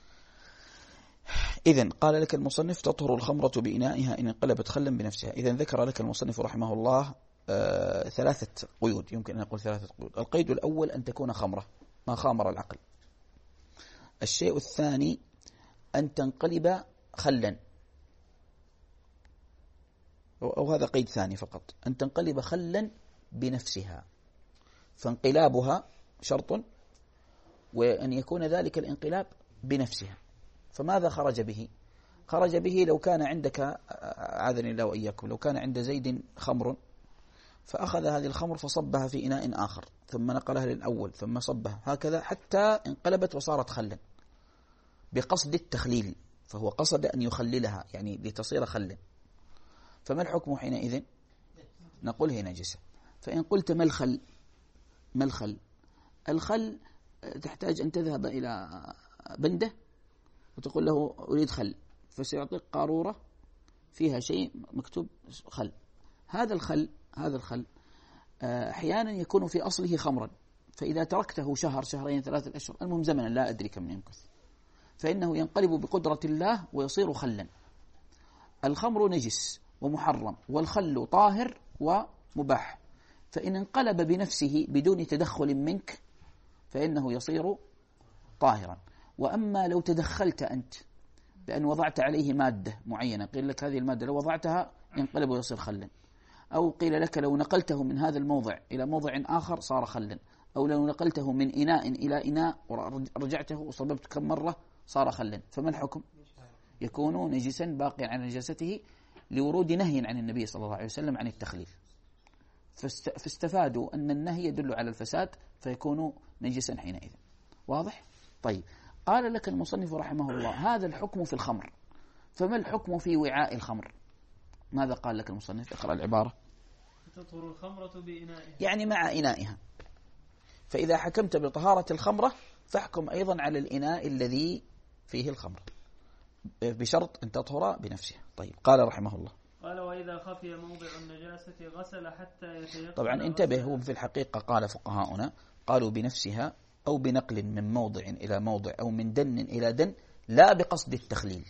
إذن قال لك المصنف تطهر الخمرة بإنائها إن انقلبت خلا بنفسها. إذن ذكر لك المصنف رحمه الله آه ثلاثة قيود، يمكن أن نقول ثلاثة قيود. القيد الأول أن تكون خمرة ما خامر العقل. الشيء الثاني أن تنقلب خلا، أو هذا قيد ثاني فقط، أن تنقلب خلا بنفسها، فانقلابها شرط، وأن يكون ذلك الانقلاب بنفسها. فماذا خرج به؟ خرج به لو كان عندك، عاذني الله وإياكم، لو كان عند زيد خمر فأخذ هذه الخمر فصبها في إناء آخر ثم نقلها للأول ثم صبها هكذا حتى انقلبت وصارت خلا بقصد التخليل، فهو قصد أن يخللها يعني لتصير خلا، فما الحكم حينئذ؟ نقول هي نجسة. فإن قلت ما الخل؟ ما الخل؟ الخل تحتاج أن تذهب إلى بنده وتقول له أريد خل، فسيعطيك قارورة فيها شيء مكتوب خل. هذا الخل هذا الخل أحيانا يكون في أصله خمرا، فإذا تركته شهر شهرين ثلاثة أشهر المهم زمنا لا أدري كم يمكث، فإنه ينقلب بقدرة الله ويصير خلا. الخمر نجس ومحرم، والخل طاهر ومباح، فإن انقلب بنفسه بدون تدخل منك فإنه يصير طاهرا. وأما لو تدخلت أنت بأن وضعت عليه مادة معينة، قيل لك هذه المادة لو وضعتها ينقلب ويصير خلا، أو قيل لك لو نقلته من هذا الموضع إلى موضع آخر صار خلا، أو لو نقلته من إناء إلى إناء ورجعته وصببت كم مرة صار خلا، فما الحكم؟ يكون نجسا باقيا على نجاسته لورود نهي عن النبي صلى الله عليه وسلم عن التخليل، فاستفادوا أن النهي يدل على الفساد فيكون نجسا حينئذ. واضح؟ طيب قال لك المصنف رحمه الله هذا الحكم في الخمر، فما الحكم في وعاء الخمر؟ ماذا قال لك المصنف؟ اقرأ العبارة. تطهر الخمرة بإنائها، يعني مع إنائها. فإذا حكمت بطهارة الخمرة فاحكم أيضا على الإناء الذي فيه الخمر بشرط أن تطهر بنفسها. طيب قال رحمه الله قال وإذا خفي موضع النجاسة غسل حتى يتيقن. طبعا انتبه، هو في الحقيقة قال فقهاؤنا قالوا بنفسها أو بنقل من موضع إلى موضع أو من دن إلى دن لا بقصد التخليل.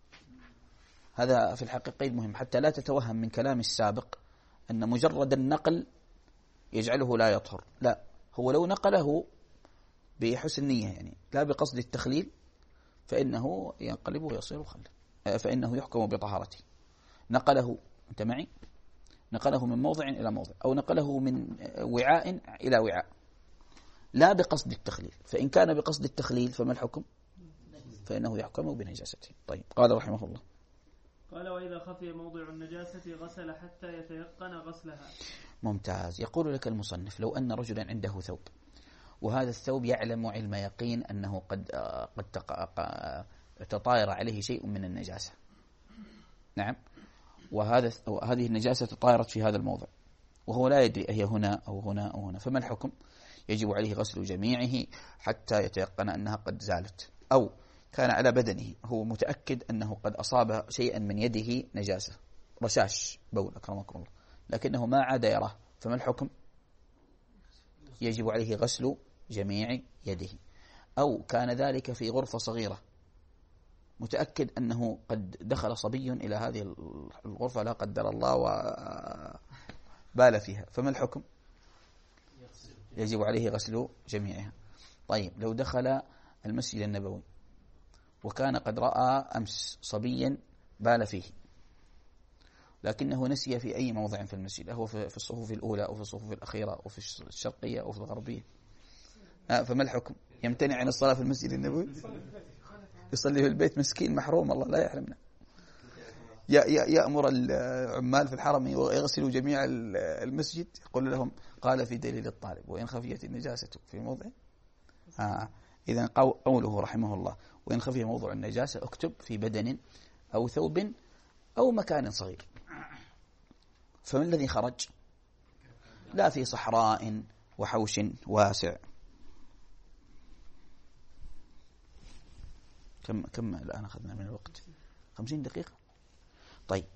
هذا في الحقيقة قيد مهم حتى لا تتوهم من كلام السابق أن مجرد النقل يجعله لا يطهر، لا، هو لو نقله بحسن نية يعني لا بقصد التخليل فإنه ينقلب ويصير خلا، فإنه يحكم بطهارته. نقله، أنت معي، نقله من موضع إلى موضع أو نقله من وعاء إلى وعاء لا بقصد التخليل، فإن كان بقصد التخليل فما الحكم؟ فإنه يحكم بنجاسته. طيب قال رحمه الله قال وإذا خفي موضع النجاسة غسل حتى يتيقن غسلها. ممتاز. يقول لك المصنف لو أن رجلا عنده ثوب وهذا الثوب يعلم علم يقين أنه قد قد تطاير عليه شيء من النجاسة، نعم، وهذا وهذه النجاسة تطايرت في هذا الموضع وهو لا يدري أهي هنا أو هنا أو هنا، فما الحكم؟ يجب عليه غسل جميعه حتى يتيقن أنها قد زالت. أو كان على بدنه هو متأكد أنه قد أصاب شيئا من يده نجاسة، رشاش بول أكرمكم الله، لكنه ما عاد يراه، فما الحكم؟ يجب عليه غسل جميع يده. أو كان ذلك في غرفة صغيرة متأكد أنه قد دخل صبي إلى هذه الغرفة لا قدر الله وبال فيها، فما الحكم؟ يجب عليه غسل جميعها. طيب لو دخل المسجد النبوي وكان قد رأى أمس صبيا بال فيه لكنه نسي في أي موضع في المسجد، هو في الصفوف الأولى أو في الصفوف الأخيرة أو في الشرقية أو في الغربية، آه فما الحكم؟ يمتنع عن الصلاة في المسجد النبوي؟ يصلي في البيت؟ مسكين محروم، الله لا يحرمنا. يأمر العمال في الحرم يغسلوا جميع المسجد، يقول لهم قال في دليل الطالب وإن خفيت النجاسة في موضع آه. إذن قوله رحمه الله وإن خفي موضع النجاسة اكتب في بدن أو ثوب أو مكان صغير. فما الذي خرج؟ لا في صحراء وحوش واسع. كم كم الآن أخذنا من الوقت؟ خمسين دقيقة. طيب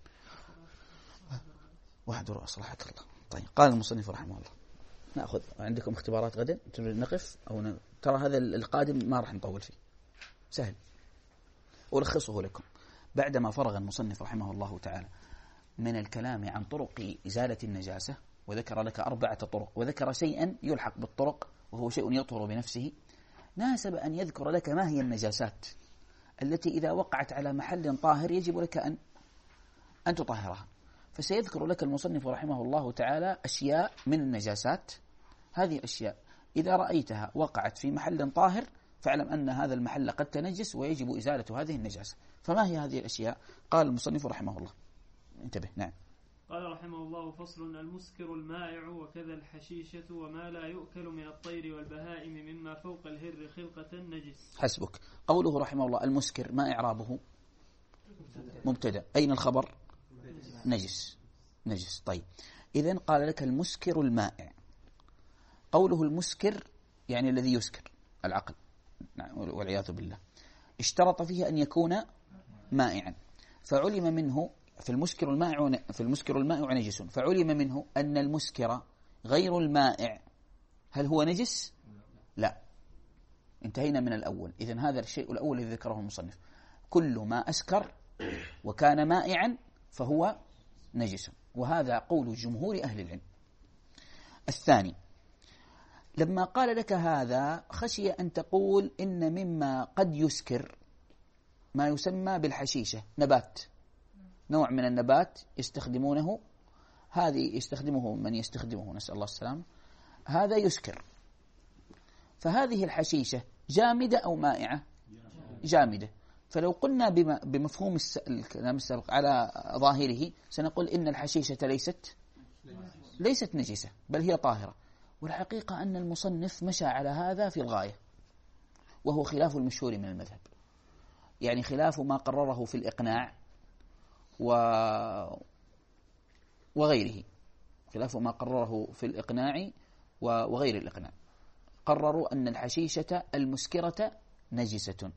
واحد رأس رحمك الله. طيب قال المصنف رحمه الله نأخذ عندكم اختبارات غدا نقف أو ن... ترى هذا القادم ما راح نطول فيه، سهل ألخصه لكم. بعدما فرغ المصنف رحمه الله تعالى من الكلام عن طرق إزالة النجاسة وذكر لك أربعة طرق وذكر شيئا يلحق بالطرق وهو شيء يطهر بنفسه، ناسب أن يذكر لك ما هي النجاسات التي إذا وقعت على محل طاهر يجب لك أن أن تطهرها. فسيذكر لك المصنف رحمه الله تعالى أشياء من النجاسات. هذه الأشياء إذا رأيتها وقعت في محل طاهر فاعلم أن هذا المحل قد تنجس ويجب إزالة هذه النجاسة. فما هي هذه الأشياء؟ قال المصنف رحمه الله، انتبه. نعم. قال رحمه الله فصل المسكر المائع وكذا الحشيشة وما لا يؤكل من الطير والبهائم مما فوق الهر خلقة نجس. حسبك. قوله رحمه الله المسكر ما إعرابه؟ مبتدأ. أين الخبر؟ نجس. نجس. طيب إذن قال لك المسكر المائع. قوله المسكر يعني الذي يسكر العقل والعياذ بالله، اشترط فيه أن يكون مائعا، فعلم منه في المسكر المائع في المسكر المائع نجس، فعلم منه أن المسكر غير المائع هل هو نجس؟ لا. انتهينا من الأول. إذن هذا الشيء الأول الذي ذكره المصنف، كل ما أسكر وكان مائعا فهو نجس، وهذا قول جمهور أهل العلم. الثاني لما قال لك هذا خشي أن تقول إن مما قد يسكر ما يسمى بالحشيشة، نبات، نوع من النبات يستخدمونه، هذه يستخدمه من يستخدمه نسأل الله السلامة، هذا يسكر. فهذه الحشيشة جامدة أو مائعة؟ جامدة. فلو قلنا بمفهوم الكلام السابق على ظاهره سنقول إن الحشيشة ليست ليست نجسة بل هي طاهرة. والحقيقة أن المصنف مشى على هذا في الغاية، وهو خلاف المشهور من المذهب، يعني خلاف ما قرره في الإقناع و... وغيره، خلاف ما قرره في الإقناع وغير الإقناع. قرروا أن الحشيشة المسكرة نجسة.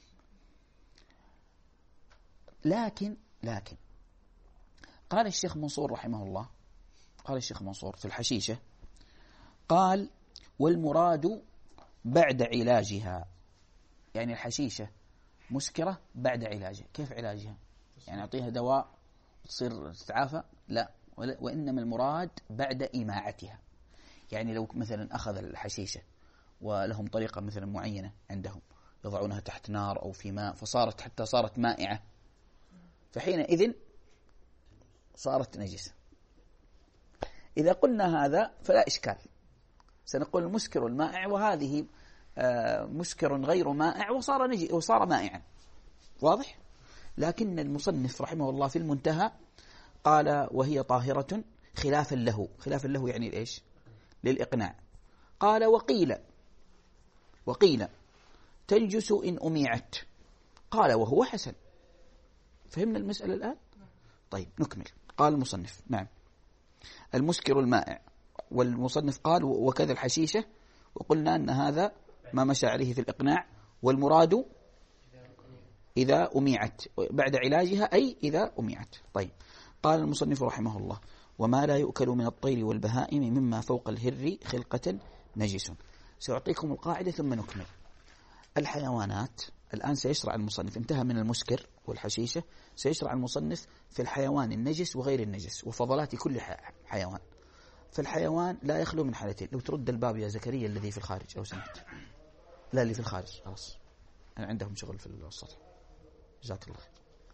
لكن لكن قال الشيخ منصور رحمه الله، قال الشيخ منصور في الحشيشة، قال والمراد بعد علاجها، يعني الحشيشة مسكرة بعد علاجها. كيف علاجها؟ يعني أعطيها دواء تصير تتعافى؟ لا، وإنما المراد بعد إماعتها. يعني لو مثلا أخذ الحشيشة ولهم طريقة مثلا معينة عندهم يضعونها تحت نار أو في ماء فصارت حتى صارت مائعة، فحينئذ صارت نجسة. إذا قلنا هذا فلا إشكال، سنقول المسكر المائع وهذه مسكر غير مائع وصار نجي وصار مائعا. واضح؟ لكن المصنف رحمه الله في المنتهى قال وهي طاهرة خلافا له. خلافا له يعني إيش؟ للإقناع. قال وقيل وقيل تنجس إن أميعت. قال وهو حسن. فهمنا المسألة الآن؟ طيب نكمل. قال المصنف نعم المسكر المائع، والمصنف قال وكذا الحشيشة، وقلنا أن هذا ما مشى عليه في الإقناع، والمراد إذا أميعت بعد علاجها أي إذا أميعت. طيب قال المصنف رحمه الله وما لا يؤكل من الطير والبهائم مما فوق الهر خلقة نجس. سأعطيكم القاعدة ثم نكمل. الحيوانات الآن سيشرع المصنف، انتهى من المسكر والحشيشة، سيشرع المصنف في الحيوان النجس وغير النجس وفضلات كل حيوان. فالحيوان لا يخلو من حالتين. لو ترد الباب يا زكريا الذي في الخارج أو سمحت. لا اللي في الخارج خلاص أنا عندهم شغل في السطح. جزاك الله خير.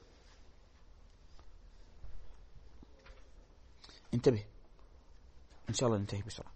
انتبه إن شاء الله ننتهي بسرعة.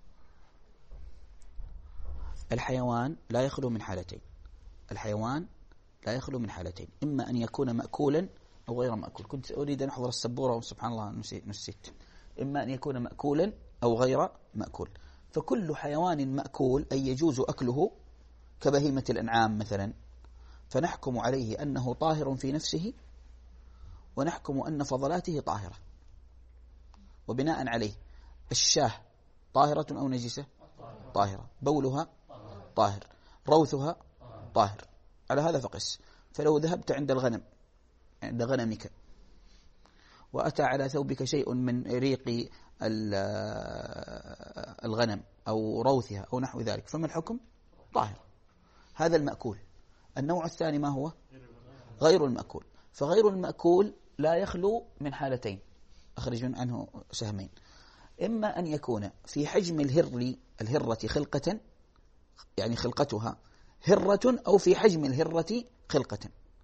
الحيوان لا يخلو من حالتين. الحيوان لا يخلو من حالتين، إما أن يكون مأكولا أو غير مأكول. كنت أريد أن أحضر السبورة وسبحان الله نسيت. إما أن يكون مأكولا أو غير مأكول. فكل حيوان مأكول أي يجوز أكله كبهيمة الأنعام مثلا، فنحكم عليه أنه طاهر في نفسه، ونحكم أن فضلاته طاهرة. وبناء عليه الشاه طاهرة أو نجسة؟ طاهرة. بولها طاهر، روثها طاهر. على هذا فقس. فلو ذهبت عند الغنم عند غنمك وأتى على ثوبك شيء من ريق الغنم أو روثها أو نحو ذلك، فما الحكم؟ طاهر. هذا المأكول. النوع الثاني ما هو؟ غير المأكول. فغير المأكول لا يخلو من حالتين أخرج عنه سهمين. إما أن يكون في حجم الهر الهرة خلقة، يعني خلقتها هرة، أو في حجم الهرة خلقة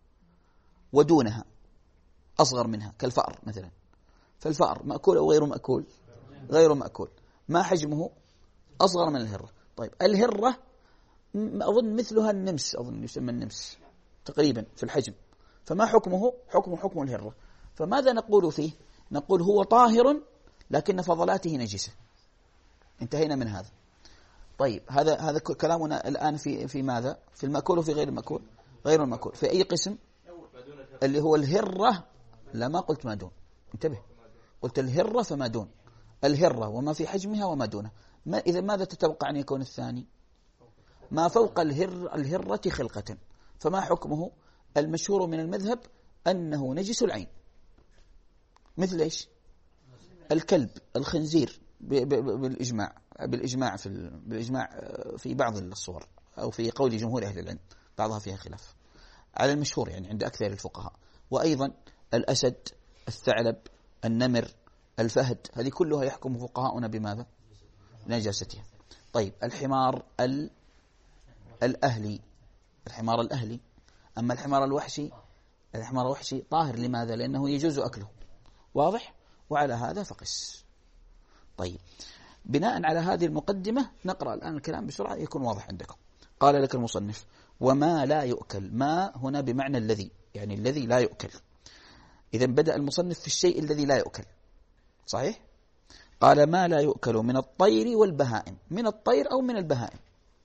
ودونها أصغر منها كالفأر مثلا. فالفأر مأكول أو غير مأكول؟ غير مأكول. ما حجمه؟ أصغر من الهرة. طيب الهرة أظن مثلها النمس، أظن يسمى النمس تقريبا في الحجم. فما حكمه؟ حكم حكم الهرة. فماذا نقول فيه؟ نقول هو طاهر لكن فضلاته نجسة. انتهينا من هذا. طيب هذا هذا كلامنا الآن في في ماذا؟ في المأكول وفي غير المأكول؟ غير المأكول. في أي قسم؟ اللي هو الهرة. لا ما قلت ما دون، انتبه، قلت الهرة فما دون. الهرة وما في حجمها وما دونها. ما إذا ماذا تتوقع أن يكون الثاني؟ ما فوق الهر الهرة خلقة. فما حكمه؟ المشهور من المذهب أنه نجس العين. مثل إيش؟ الكلب، الخنزير، بالإجماع بالإجماع في بالإجماع في بعض الصور، أو في قول جمهور أهل العلم، بعضها فيها خلاف على المشهور يعني عند أكثر الفقهاء. وأيضا الأسد، الثعلب، النمر، الفهد، هذه كلها يحكم فقهاؤنا بماذا؟ نجاستها. طيب الحمار الأهلي، الحمار الأهلي. أما الحمار الوحشي، الحمار الوحشي طاهر. لماذا؟ لأنه يجوز أكله. واضح؟ وعلى هذا فقس. طيب بناء على هذه المقدمة نقرأ الآن الكلام بسرعة يكون واضح عندكم. قال لك المصنف وما لا يؤكل. ما هنا بمعنى الذي، يعني الذي لا يؤكل. إذا بدأ المصنف في الشيء الذي لا يؤكل، صحيح؟ قال ما لا يؤكل من الطير والبهائم. من الطير أو من البهائم.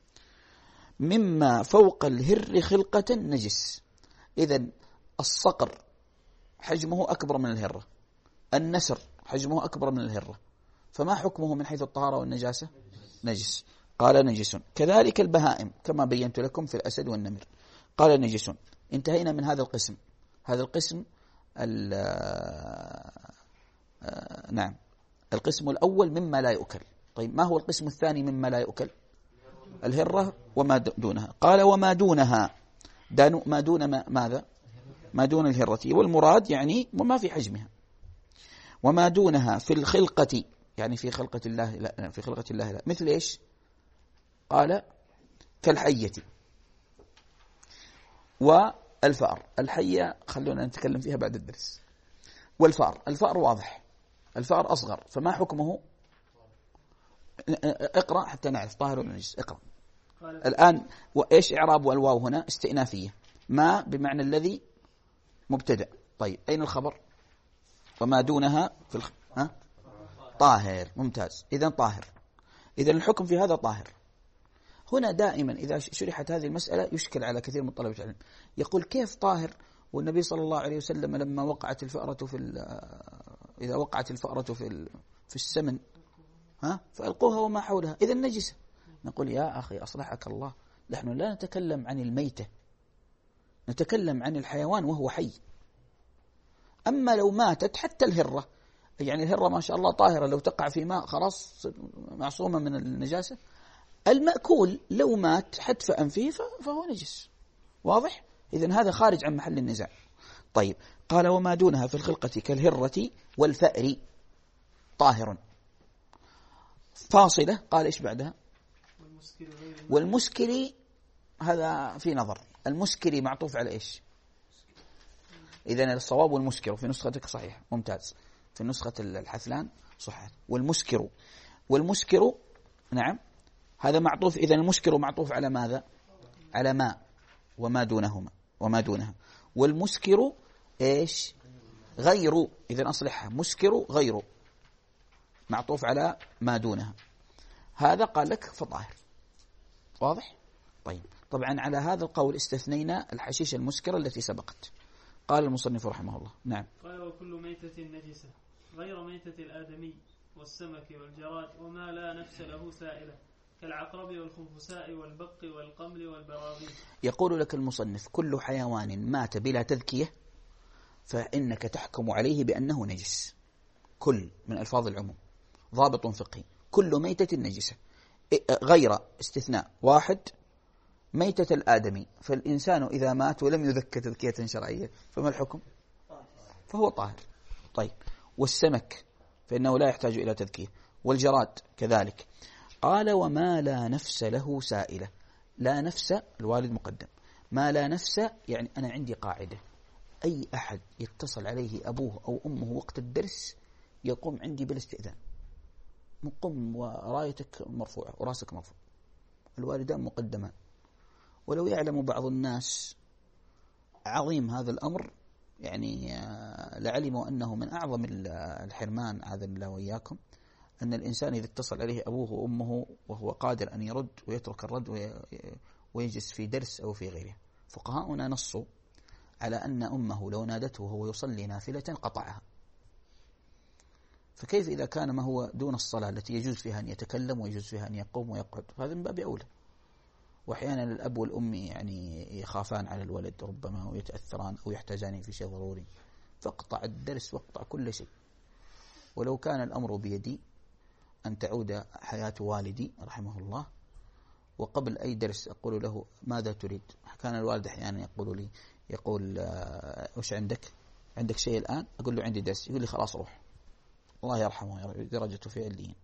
مما فوق الهر خلقة نجس. إذن الصقر حجمه أكبر من الهرة، النسر حجمه أكبر من الهرة، فما حكمه من حيث الطهارة والنجاسة؟ نجس. قال نجس. كذلك البهائم كما بينت لكم في الأسد والنمر. قال نجس. انتهينا من هذا القسم. هذا القسم نعم القسم الأول مما لا يؤكل. طيب ما هو القسم الثاني مما لا يؤكل؟ الهرة وما دونها. قال وما دونها. ما دون ما ماذا؟ ما دون الهرة، والمراد يعني وما في حجمها. وما دونها في الخلقة، يعني في خلقة الله لا، في خلقة الله لا. مثل إيش؟ قال كالحية والفأر. الحية خلونا نتكلم فيها بعد الدرس. والفأر، الفأر واضح، الفأر أصغر، فما حكمه؟ اقرأ حتى نعرف طاهر ولا نجس. اقرأ الآن. وإيش إعراب والواو هنا؟ استئنافية. ما بمعنى الذي مبتدأ، طيب أين الخبر؟ وما دونها في الخ... ها؟ طاهر. ممتاز. إذن طاهر. إذن الحكم في هذا طاهر. هنا دائما إذا شرحت هذه المسألة يشكل على كثير من طلبة العلم، يقول كيف طاهر والنبي صلى الله عليه وسلم لما وقعت الفأرة في إذا وقعت الفأرة في في السمن ها فألقوها وما حولها إذا نجسة. نقول يا أخي أصلحك الله، نحن لا نتكلم عن الميتة، نتكلم عن الحيوان وهو حي. أما لو ماتت حتى الهرة، يعني الهرة ما شاء الله طاهرة، لو تقع في ماء خلاص معصومة من النجاسة. المأكول لو مات حتف أنفه فهو نجس. واضح؟ إذن هذا خارج عن محل النزاع. طيب قال وما دونها في الخلقة كالهرة والفأر طاهر. فاصلة قال إيش بعدها؟ والمسكري. هذا في نظر. المسكري معطوف على إيش؟ إذن الصواب والمسكر في نسختك صحيح. ممتاز. في نسخة الحثلان صحيح. والمسكر. والمسكر نعم هذا معطوف. إذن المسكر معطوف على ماذا؟ على ماء وما دونهما وما دونها. والمسكر إيش؟ غير. إذن أصلحها مسكر غير معطوف على ما دونها. هذا قال لك فطاهر. واضح؟ طيب طبعا على هذا القول استثنينا الحشيش المسكرة التي سبقت. قال المصنف رحمه الله نعم. قال وكل ميتة نجسة غير ميتة الآدمي والسمك والجراد وما لا نفس له سائلة كالعقرب والخنفساء والبق والقمل والبراغيث. يقول لك المصنف كل حيوان مات بلا تذكية فإنك تحكم عليه بأنه نجس. كل من ألفاظ العموم ضابط فقهي. كل ميتة نجسة غير استثناء واحد ميتة الآدمي، فالإنسان إذا مات ولم يذكى تذكية شرعية فما الحكم؟ فهو طاهر. طيب والسمك فإنه لا يحتاج إلى تذكية، والجراد كذلك. قال وما لا نفس له سائلة. لا نفس الوالد مقدم. ما لا نفس يعني أنا عندي قاعدة، أي أحد يتصل عليه أبوه أو أمه وقت الدرس يقوم عندي بالاستئذان. مقم ورايتك مرفوعة وراسك مرفوع. الوالدان مقدمان. ولو يعلم بعض الناس عظيم هذا الأمر يعني لعلموا أنه من أعظم الحرمان أعاذنا الله وإياكم أن الإنسان إذا اتصل عليه أبوه وأمه وهو قادر أن يرد ويترك الرد ويجلس في درس أو في غيره. فقهاؤنا نصوا على أن أمه لو نادته وهو يصلي نافلة قطعها. فكيف إذا كان ما هو دون الصلاة التي يجوز فيها أن يتكلم ويجوز فيها أن يقوم ويقعد؟ هذا من باب أولى. وأحيانا الأب والأم يعني يخافان على الولد ربما ويتأثران أو يحتاجان في شيء ضروري، فاقطع الدرس واقطع كل شيء. ولو كان الأمر بيدي أن تعود حياة والدي رحمه الله وقبل أي درس أقول له ماذا تريد؟ كان الوالد أحيانا يقول لي يقول وش عندك؟ عندك شيء الآن؟ أقول له عندي درس. يقول لي خلاص روح، الله يرحمه درجته في عليين.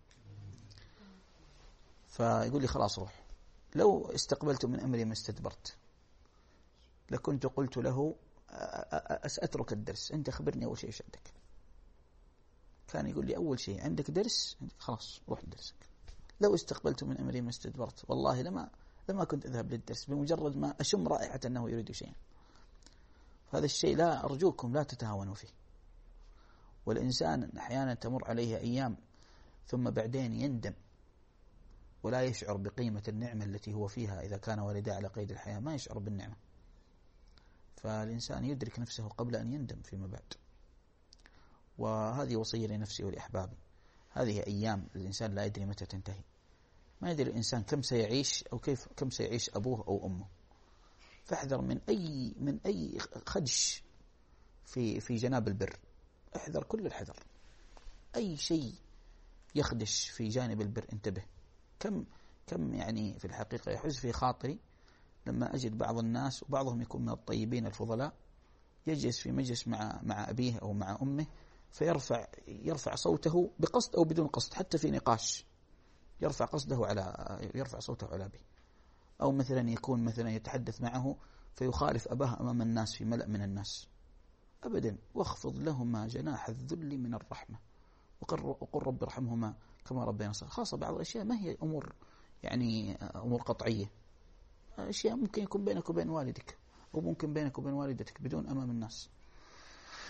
فيقول لي خلاص روح. لو استقبلت من أمري ما استدبرت لكنت قلت له أترك الدرس، أنت خبرني أول شيء إيش عندك. كان يقول لي أول شيء عندك درس؟ خلاص روح درسك. لو استقبلت من أمري ما استدبرت والله لما لما كنت أذهب للدرس بمجرد ما أشم رائحة أنه يريد شيئا. هذا الشيء لا أرجوكم لا تتهاونوا فيه. والإنسان أحيانا تمر عليه أيام ثم بعدين يندم ولا يشعر بقيمة النعمة التي هو فيها. إذا كان والداه على قيد الحياة ما يشعر بالنعمة. فالإنسان يدرك نفسه قبل أن يندم فيما بعد. وهذه وصية لنفسي ولأحبابي. هذه أيام الإنسان لا يدري متى تنتهي. ما يدري الإنسان كم سيعيش أو كيف كم سيعيش أبوه أو أمه. فاحذر من أي من أي خدش في في جناب البر. احذر كل الحذر. أي شيء يخدش في جانب البر انتبه. كم كم يعني في الحقيقة يحز في خاطري لما أجد بعض الناس وبعضهم يكون من الطيبين الفضلاء يجلس في مجلس مع مع أبيه أو مع أمه فيرفع يرفع صوته بقصد أو بدون قصد، حتى في نقاش يرفع قصده على يرفع صوته على أبيه. أو مثلا يكون مثلا يتحدث معه فيخالف أباه أمام الناس في ملأ من الناس. أبدا. واخفض لهما جناح الذل من الرحمة وقل رب ارحمهما كما ربينا صغيرا. خاصة بعض الأشياء ما هي أمور يعني أمور قطعية، أشياء ممكن يكون بينك وبين والدك أو ممكن بينك وبين والدتك بدون أمام الناس.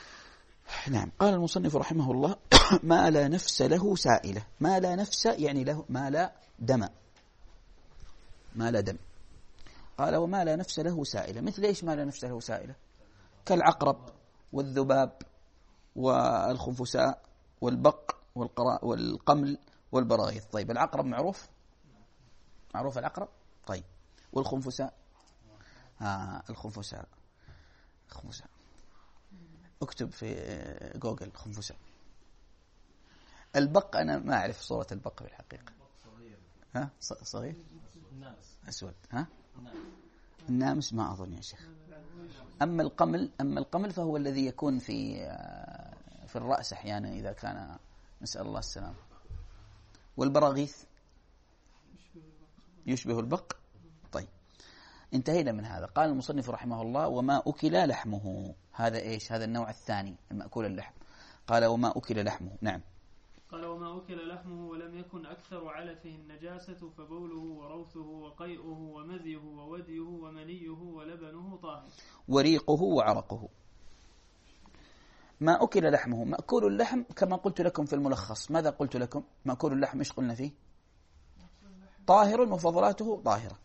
نعم. قال المصنف رحمه الله ما لا نفس له سائلة. ما لا نفس يعني له ما لا دم، ما لا دم. قال وما لا نفس له سائلة. مثل إيش ما لا نفس له سائلة؟ كالعقرب والذباب والخنفساء والبق والقمل والبراغيث. طيب العقرب معروف، معروف العقرب. طيب والخنفساء؟ آه الخنفساء، خنفساء اكتب في جوجل خنفساء. البق أنا ما أعرف صورة البق في الحقيقة. ها صغير أسود. ها النامس ما أظن يا شيخ. أما القمل، أما القمل فهو الذي يكون في في الرأس أحيانا إذا كان، نسأل الله السلامة. والبراغيث يشبه البق. طيب انتهينا من هذا. قال المصنف رحمه الله وما أكل لحمه. هذا إيش؟ هذا النوع الثاني المأكول اللحم. قال وما أكل لحمه. نعم. قال وما أكل لحمه ولم يكن أكثر علفه النجاسة فبوله وروثه وقيئه ومذيه ووديه ومنيه ولبنه طاهر. وريقه وعرقه. ما أكل لحمه. مأكول اللحم كما قلت لكم في الملخص. ماذا قلت لكم؟ مأكول اللحم إيش قلنا فيه؟ طاهر وفضلاته طاهرة.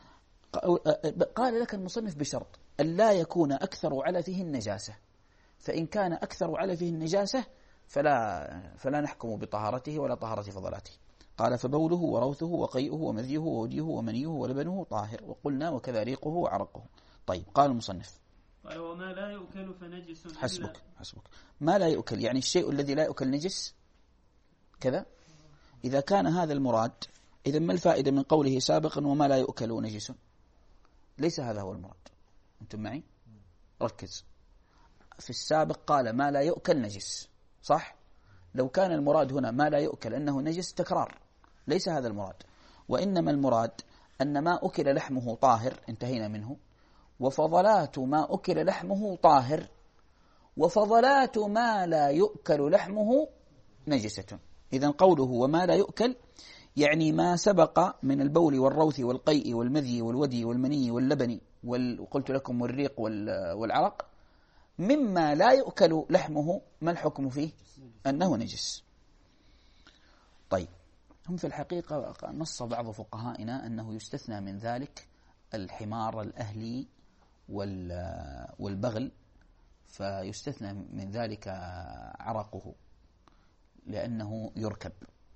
قال لك المصنف بشرط أن لا يكون أكثر علفه النجاسة، فإن كان أكثر علفه النجاسة فلا فلا نحكم بطهارته ولا طهارة فضلاته. قال فبوله وروثه وقيئه ومذيه ووديه ومنيه ولبنه طاهر. وقلنا وكذا ريقه وعرقه. طيب قال المصنف قال وما لا يؤكل فنجس. حسبك حسبك. ما لا يؤكل يعني الشيء الذي لا يؤكل نجس كذا. إذا كان هذا المراد إذا ما الفائدة من قوله سابقا وما لا يؤكل نجس؟ ليس هذا هو المراد. أنتم معي؟ ركز. في السابق قال ما لا يؤكل نجس، صح؟ لو كان المراد هنا ما لا يؤكل أنه نجس تكرار. ليس هذا المراد، وإنما المراد أن ما أكل لحمه طاهر، انتهينا منه، وفضلات ما أكل لحمه طاهر، وفضلات ما لا يؤكل لحمه نجسة. إذن قوله وما لا يؤكل يعني ما سبق من البول والروث والقيء والمذي والودي والمني واللبن وقلت لكم والريق والعرق مما لا يؤكل لحمه. ما الحكم فيه؟ أنه نجس. طيب هم في الحقيقة نص بعض فقهائنا أنه يستثنى من ذلك الحمار الأهلي والبغل، فيستثنى من ذلك عرقه لأنه يركب،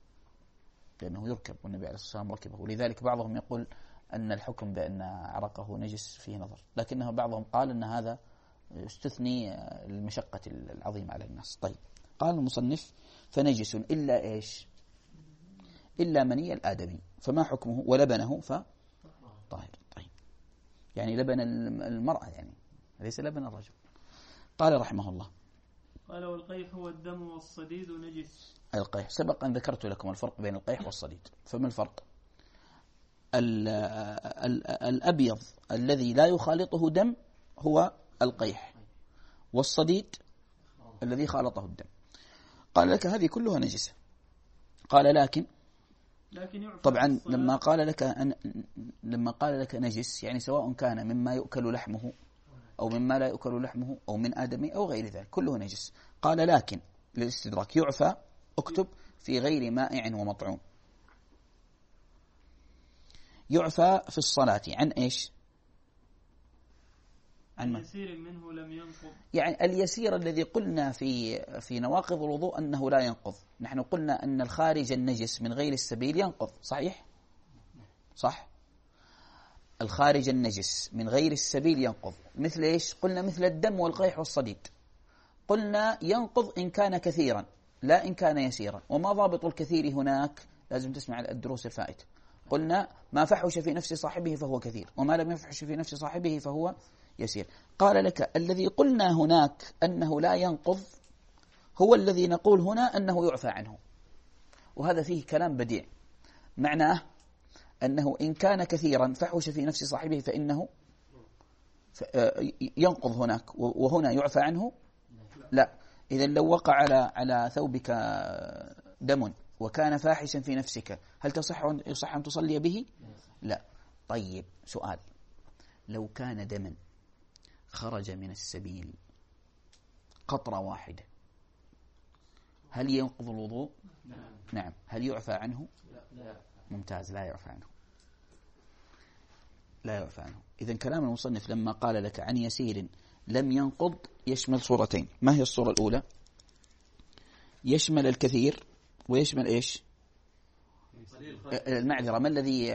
لأنه يركب والنبي عليه الصلاة والسلام ركبه. ولذلك بعضهم يقول أن الحكم بأن عرقه نجس فيه نظر، لكنه بعضهم قال أن هذا يستثني المشقة العظيمة على الناس. طيب قال المصنف فنجس إلا إيش؟ إلا مني الآدمي. فما حكمه؟ ولبنه فطاهر. طيب يعني لبن المرأة يعني ليس لبن الرجل. قال رحمه الله قال والقيح هو الدم والصديد نجس. القيح سبق أن ذكرت لكم الفرق بين القيح والصديد. فما الفرق؟ الأبيض الذي لا يخالطه دم هو القيح، والصديد الذي خالطه الدم. قال لك هذه كلها نجسة. قال لكن طبعا لما قال لك أن لما قال لك نجس يعني سواء كان مما يؤكل لحمه أو مما لا يؤكل لحمه أو من آدمي أو غير ذلك كله نجس. قال لكن للاستدراك يعفى، اكتب في غير مائع ومطعوم. يعفى في الصلاة عن إيش؟ عن اليسير منه لم ينقض. يعني اليسير الذي قلنا في في نواقض الوضوء أنه لا ينقض. نحن قلنا أن الخارج النجس من غير السبيل ينقض، صحيح؟ صح؟ الخارج النجس من غير السبيل ينقض. مثل إيش؟ قلنا مثل الدم والقيح والصديد. قلنا ينقض إن كان كثيرا لا إن كان يسيرا. وما ضابط الكثير هناك؟ لازم تسمع الدروس الفائتة. قلنا ما فحش في نفس صاحبه فهو كثير، وما لم يفحش في نفس صاحبه فهو يسير. قال لك الذي قلنا هناك أنه لا ينقض هو الذي نقول هنا أنه يعفى عنه، وهذا فيه كلام بديع. معناه أنه إن كان كثيرا فحش في نفس صاحبه فإنه ينقض هناك، وهنا يعفى عنه لا. إذا لو وقع على على ثوبك دم وكان فاحشا في نفسك هل تصح يصح أن تصلي به؟ لا. طيب سؤال، لو كان دما خرج من السبيل قطرة واحدة هل ينقض الوضوء؟ نعم. هل يعفى عنه؟ ممتاز، لا يعفى عنه، لا يعفى عنه. إذن كلام المصنف لما قال لك عن يسير لم ينقض يشمل صورتين. ما هي الصورة الأولى؟ يشمل الكثير ويشمل إيش؟ المعذرة. ما الذي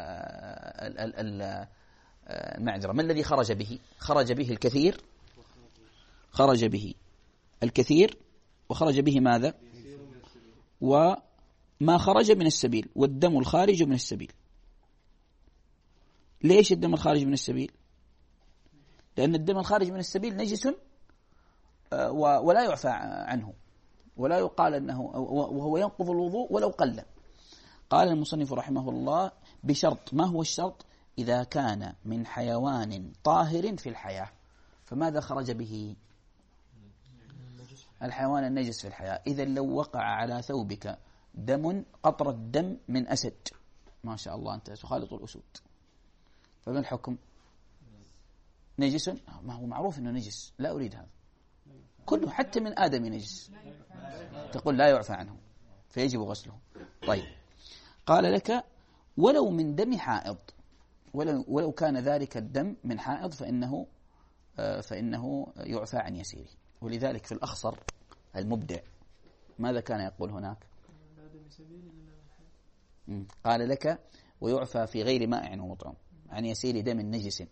المعذرة ما الذي خرج به؟ خرج به الكثير، خرج به الكثير وخرج به ماذا؟ وما خرج من السبيل، والدم الخارج من السبيل. ليش الدم الخارج من السبيل؟ لأن الدم الخارج من السبيل نجس ولا يعفى عنه، ولا يقال أنه وهو ينقض الوضوء ولو قل. قال المصنف رحمه الله بشرط. ما هو الشرط؟ إذا كان من حيوان طاهر في الحياة. فماذا خرج به؟ الحيوان النجس في الحياة. إذا لو وقع على ثوبك دم، قطرة دم من أسد، ما شاء الله أنت تخالط الأسود، فما الحكم؟ نجس. ما هو معروف أنه نجس، لا أريد هذا كله، حتى من آدم نجس، تقول لا يعفى عنه فيجب غسله. طيب، قال لك ولو من دم حائض، ولو, ولو كان ذلك الدم من حائض فإنه فإنه يعفى عن يسيره. ولذلك في الأخصر المبدع ماذا كان يقول هناك؟ قال لك ويعفى في غير مائع ومطعم عن يسير دم نجس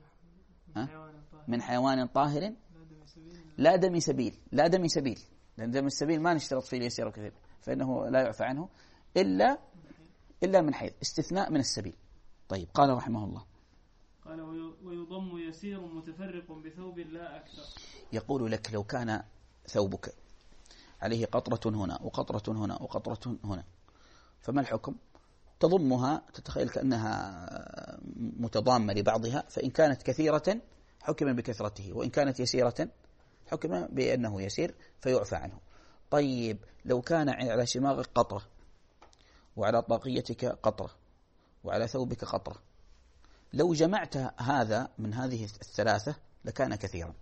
من حيوان طاهر لا دم سبيل. لا دم سبيل، لأن دم السبيل ما نشترط فيه اليسير وكثير، فإنه لا يعفى عنه إلا إلا من حيض، استثناء من السبيل. طيب، قال رحمه الله قال ويضم يسير متفرق بثوب لا أكثر. يقول لك لو كان ثوبك عليه قطرة هنا وقطرة هنا وقطرة هنا، فما الحكم؟ تضمها، تتخيل كأنها متضامة لبعضها، فإن كانت كثيرة حكم بكثرته، وإن كانت يسيرة حكم بأنه يسير فيعفى عنه. طيب، لو كان على شماغك قطرة، وعلى طاقيتك قطرة، وعلى ثوبك قطرة، لو جمعت هذا من هذه الثلاثة لكان كثيرا،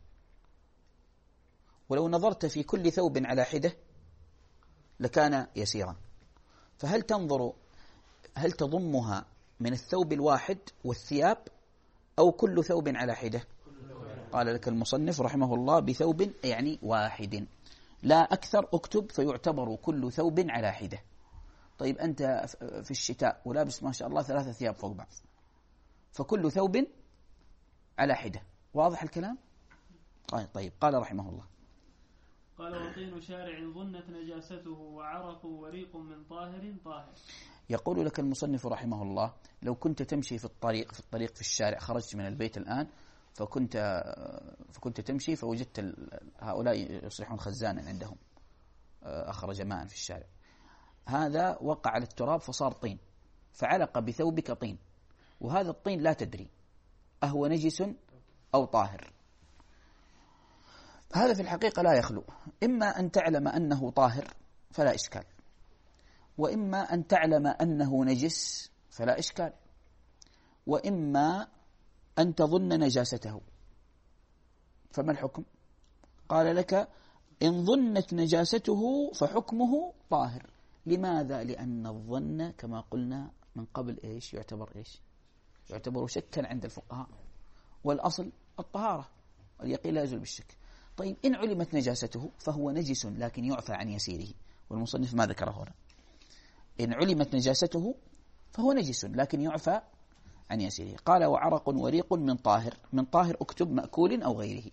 ولو نظرت في كل ثوب على حدة لكان يسيرا. فهل تنظر هل تضمها من الثوب الواحد والثياب أو كل ثوب على حدة؟ قال لك المصنف رحمه الله بثوب يعني واحد لا أكثر. اكتب فيعتبر كل ثوب على حدة. طيب، أنت في الشتاء ولابس ما شاء الله ثلاثة ثياب فوق بعض، فكل ثوب على حدة. واضح الكلام؟ طيب، قال رحمه الله قال وطين شارع ظنت نجاسته وعرق وريق من طاهر طاهر. يقول لك المصنف رحمه الله لو كنت تمشي في الطريق في الطريق في الشارع، خرجت من البيت الآن فكنت فكنت تمشي فوجدت هؤلاء يصلحون خزانا عندهم أخرج ماء في الشارع، هذا وقع على التراب فصار طين، فعلق بثوبك طين، وهذا الطين لا تدري أهو نجس أو طاهر. هذا في الحقيقة لا يخلو، إما أن تعلم أنه طاهر فلا إشكال، وإما أن تعلم أنه نجس فلا إشكال، وإما أن تظن نجاسته. فما الحكم؟ قال لك إن ظنت نجاسته فحكمه طاهر. لماذا؟ لأن الظن كما قلنا من قبل إيش يعتبر إيش يعتبر شكا عند الفقهاء، والأصل الطهارة، اليقين لا يزول بالشك. طيب، إن علمت نجاسته فهو نجس لكن يعفى عن يسيره، والمصنف ما ذكره هنا. إن علمت نجاسته فهو نجس لكن يعفى عن يسيره. قال وعرق وريق من طاهر. من طاهر اكتب مأكول أو غيره.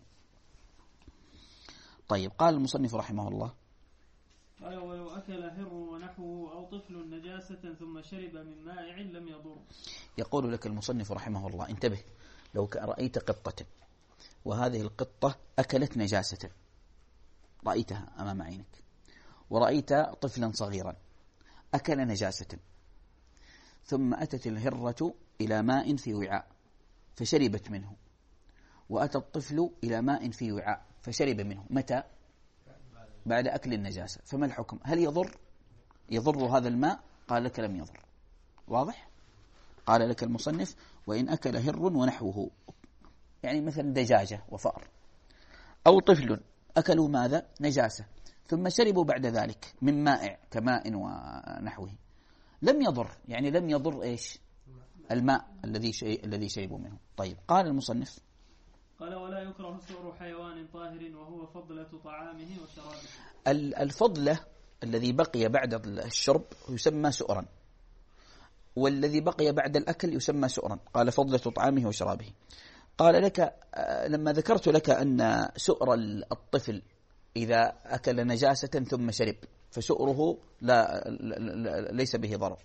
طيب، قال المصنف رحمه الله قال ولو أكل هر ونحوه أو طفل نجاسة ثم شرب من مائع لم يضر. يقول لك المصنف رحمه الله انتبه، لو رأيت قطة وهذه القطة أكلت نجاسة، رأيتها أمام عينك، ورأيت طفلا صغيرا أكل نجاسة، ثم أتت الهرة إلى ماء في وعاء فشربت منه، وأتى الطفل إلى ماء في وعاء فشرب منه، متى؟ بعد أكل النجاسة. فما الحكم؟ هل يضر يضر هذا الماء؟ قال لك لم يضر. واضح؟ قال لك المصنف وإن أكل هر ونحوه، يعني مثلا دجاجة وفأر أو طفل أكلوا ماذا؟ نجاسة، ثم شربوا بعد ذلك من مائع كماء ونحوه لم يضر، يعني لم يضر إيش الماء الذي شيء الذي شربوا منه. طيب قال المصنف قال ولا يكره سؤر حيوان طاهر وهو فضلة طعامه وشرابه. الفضلة الذي بقي بعد الشرب يسمى سؤرا، والذي بقي بعد الأكل يسمى سؤرا. قال فضلة طعامه وشرابه. قال لك لما ذكرت لك أن سؤر الطفل إذا أكل نجاسة ثم شرب فسؤره لا ليس به ضرر،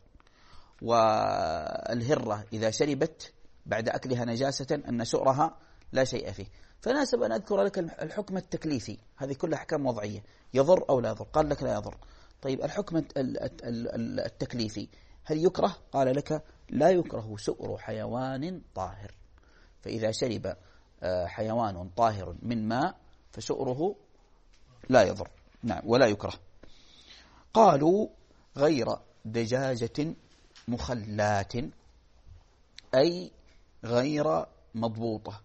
والهرة إذا شربت بعد أكلها نجاسة أن سؤرها لا شيء فيه. فناسب أن أذكر لك الحكم التكليفي، هذه كلها أحكام وضعية، يضر أو لا يضر. قال لك لا يضر. طيب الحكم التكليفي هل يكره؟ قال لك لا يكره سؤر حيوان طاهر، فإذا شرب حيوان طاهر من ماء فسؤره لا يضر، نعم، ولا يكره. قالوا غير دجاجة مخلات أي غير مضبوطة،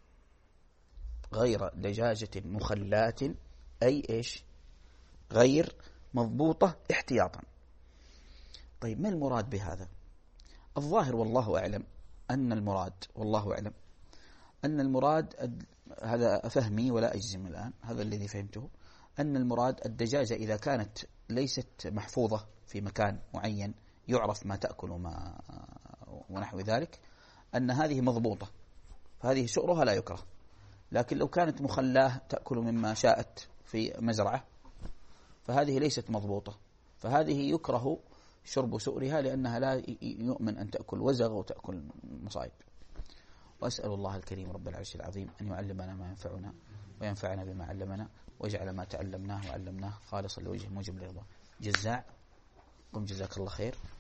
غير دجاجة مخلات أي إيش غير مضبوطة احتياطا. طيب ما المراد بهذا؟ الظاهر والله أعلم أن المراد والله أعلم أن المراد، هذا فهمي ولا أجزم الآن، هذا الذي فهمته، أن المراد الدجاجة إذا كانت ليست محفوظة في مكان معين يعرف ما تأكل وما ونحو ذلك، أن هذه مضبوطة فهذه سؤرها لا يكره. لكن لو كانت مخلاه تأكل مما شاءت في مزرعة فهذه ليست مضبوطة، فهذه يكره شرب سؤرها لأنها لا يؤمن أن تأكل وزغ وتأكل مصائب. وأسأل الله الكريم رب العرش العظيم أن يعلمنا ما ينفعنا وينفعنا بما علمنا، ويجعل ما تعلمناه وعلمناه خالصا لوجه موجب لرضاه. جزاع قم جزاك الله خير.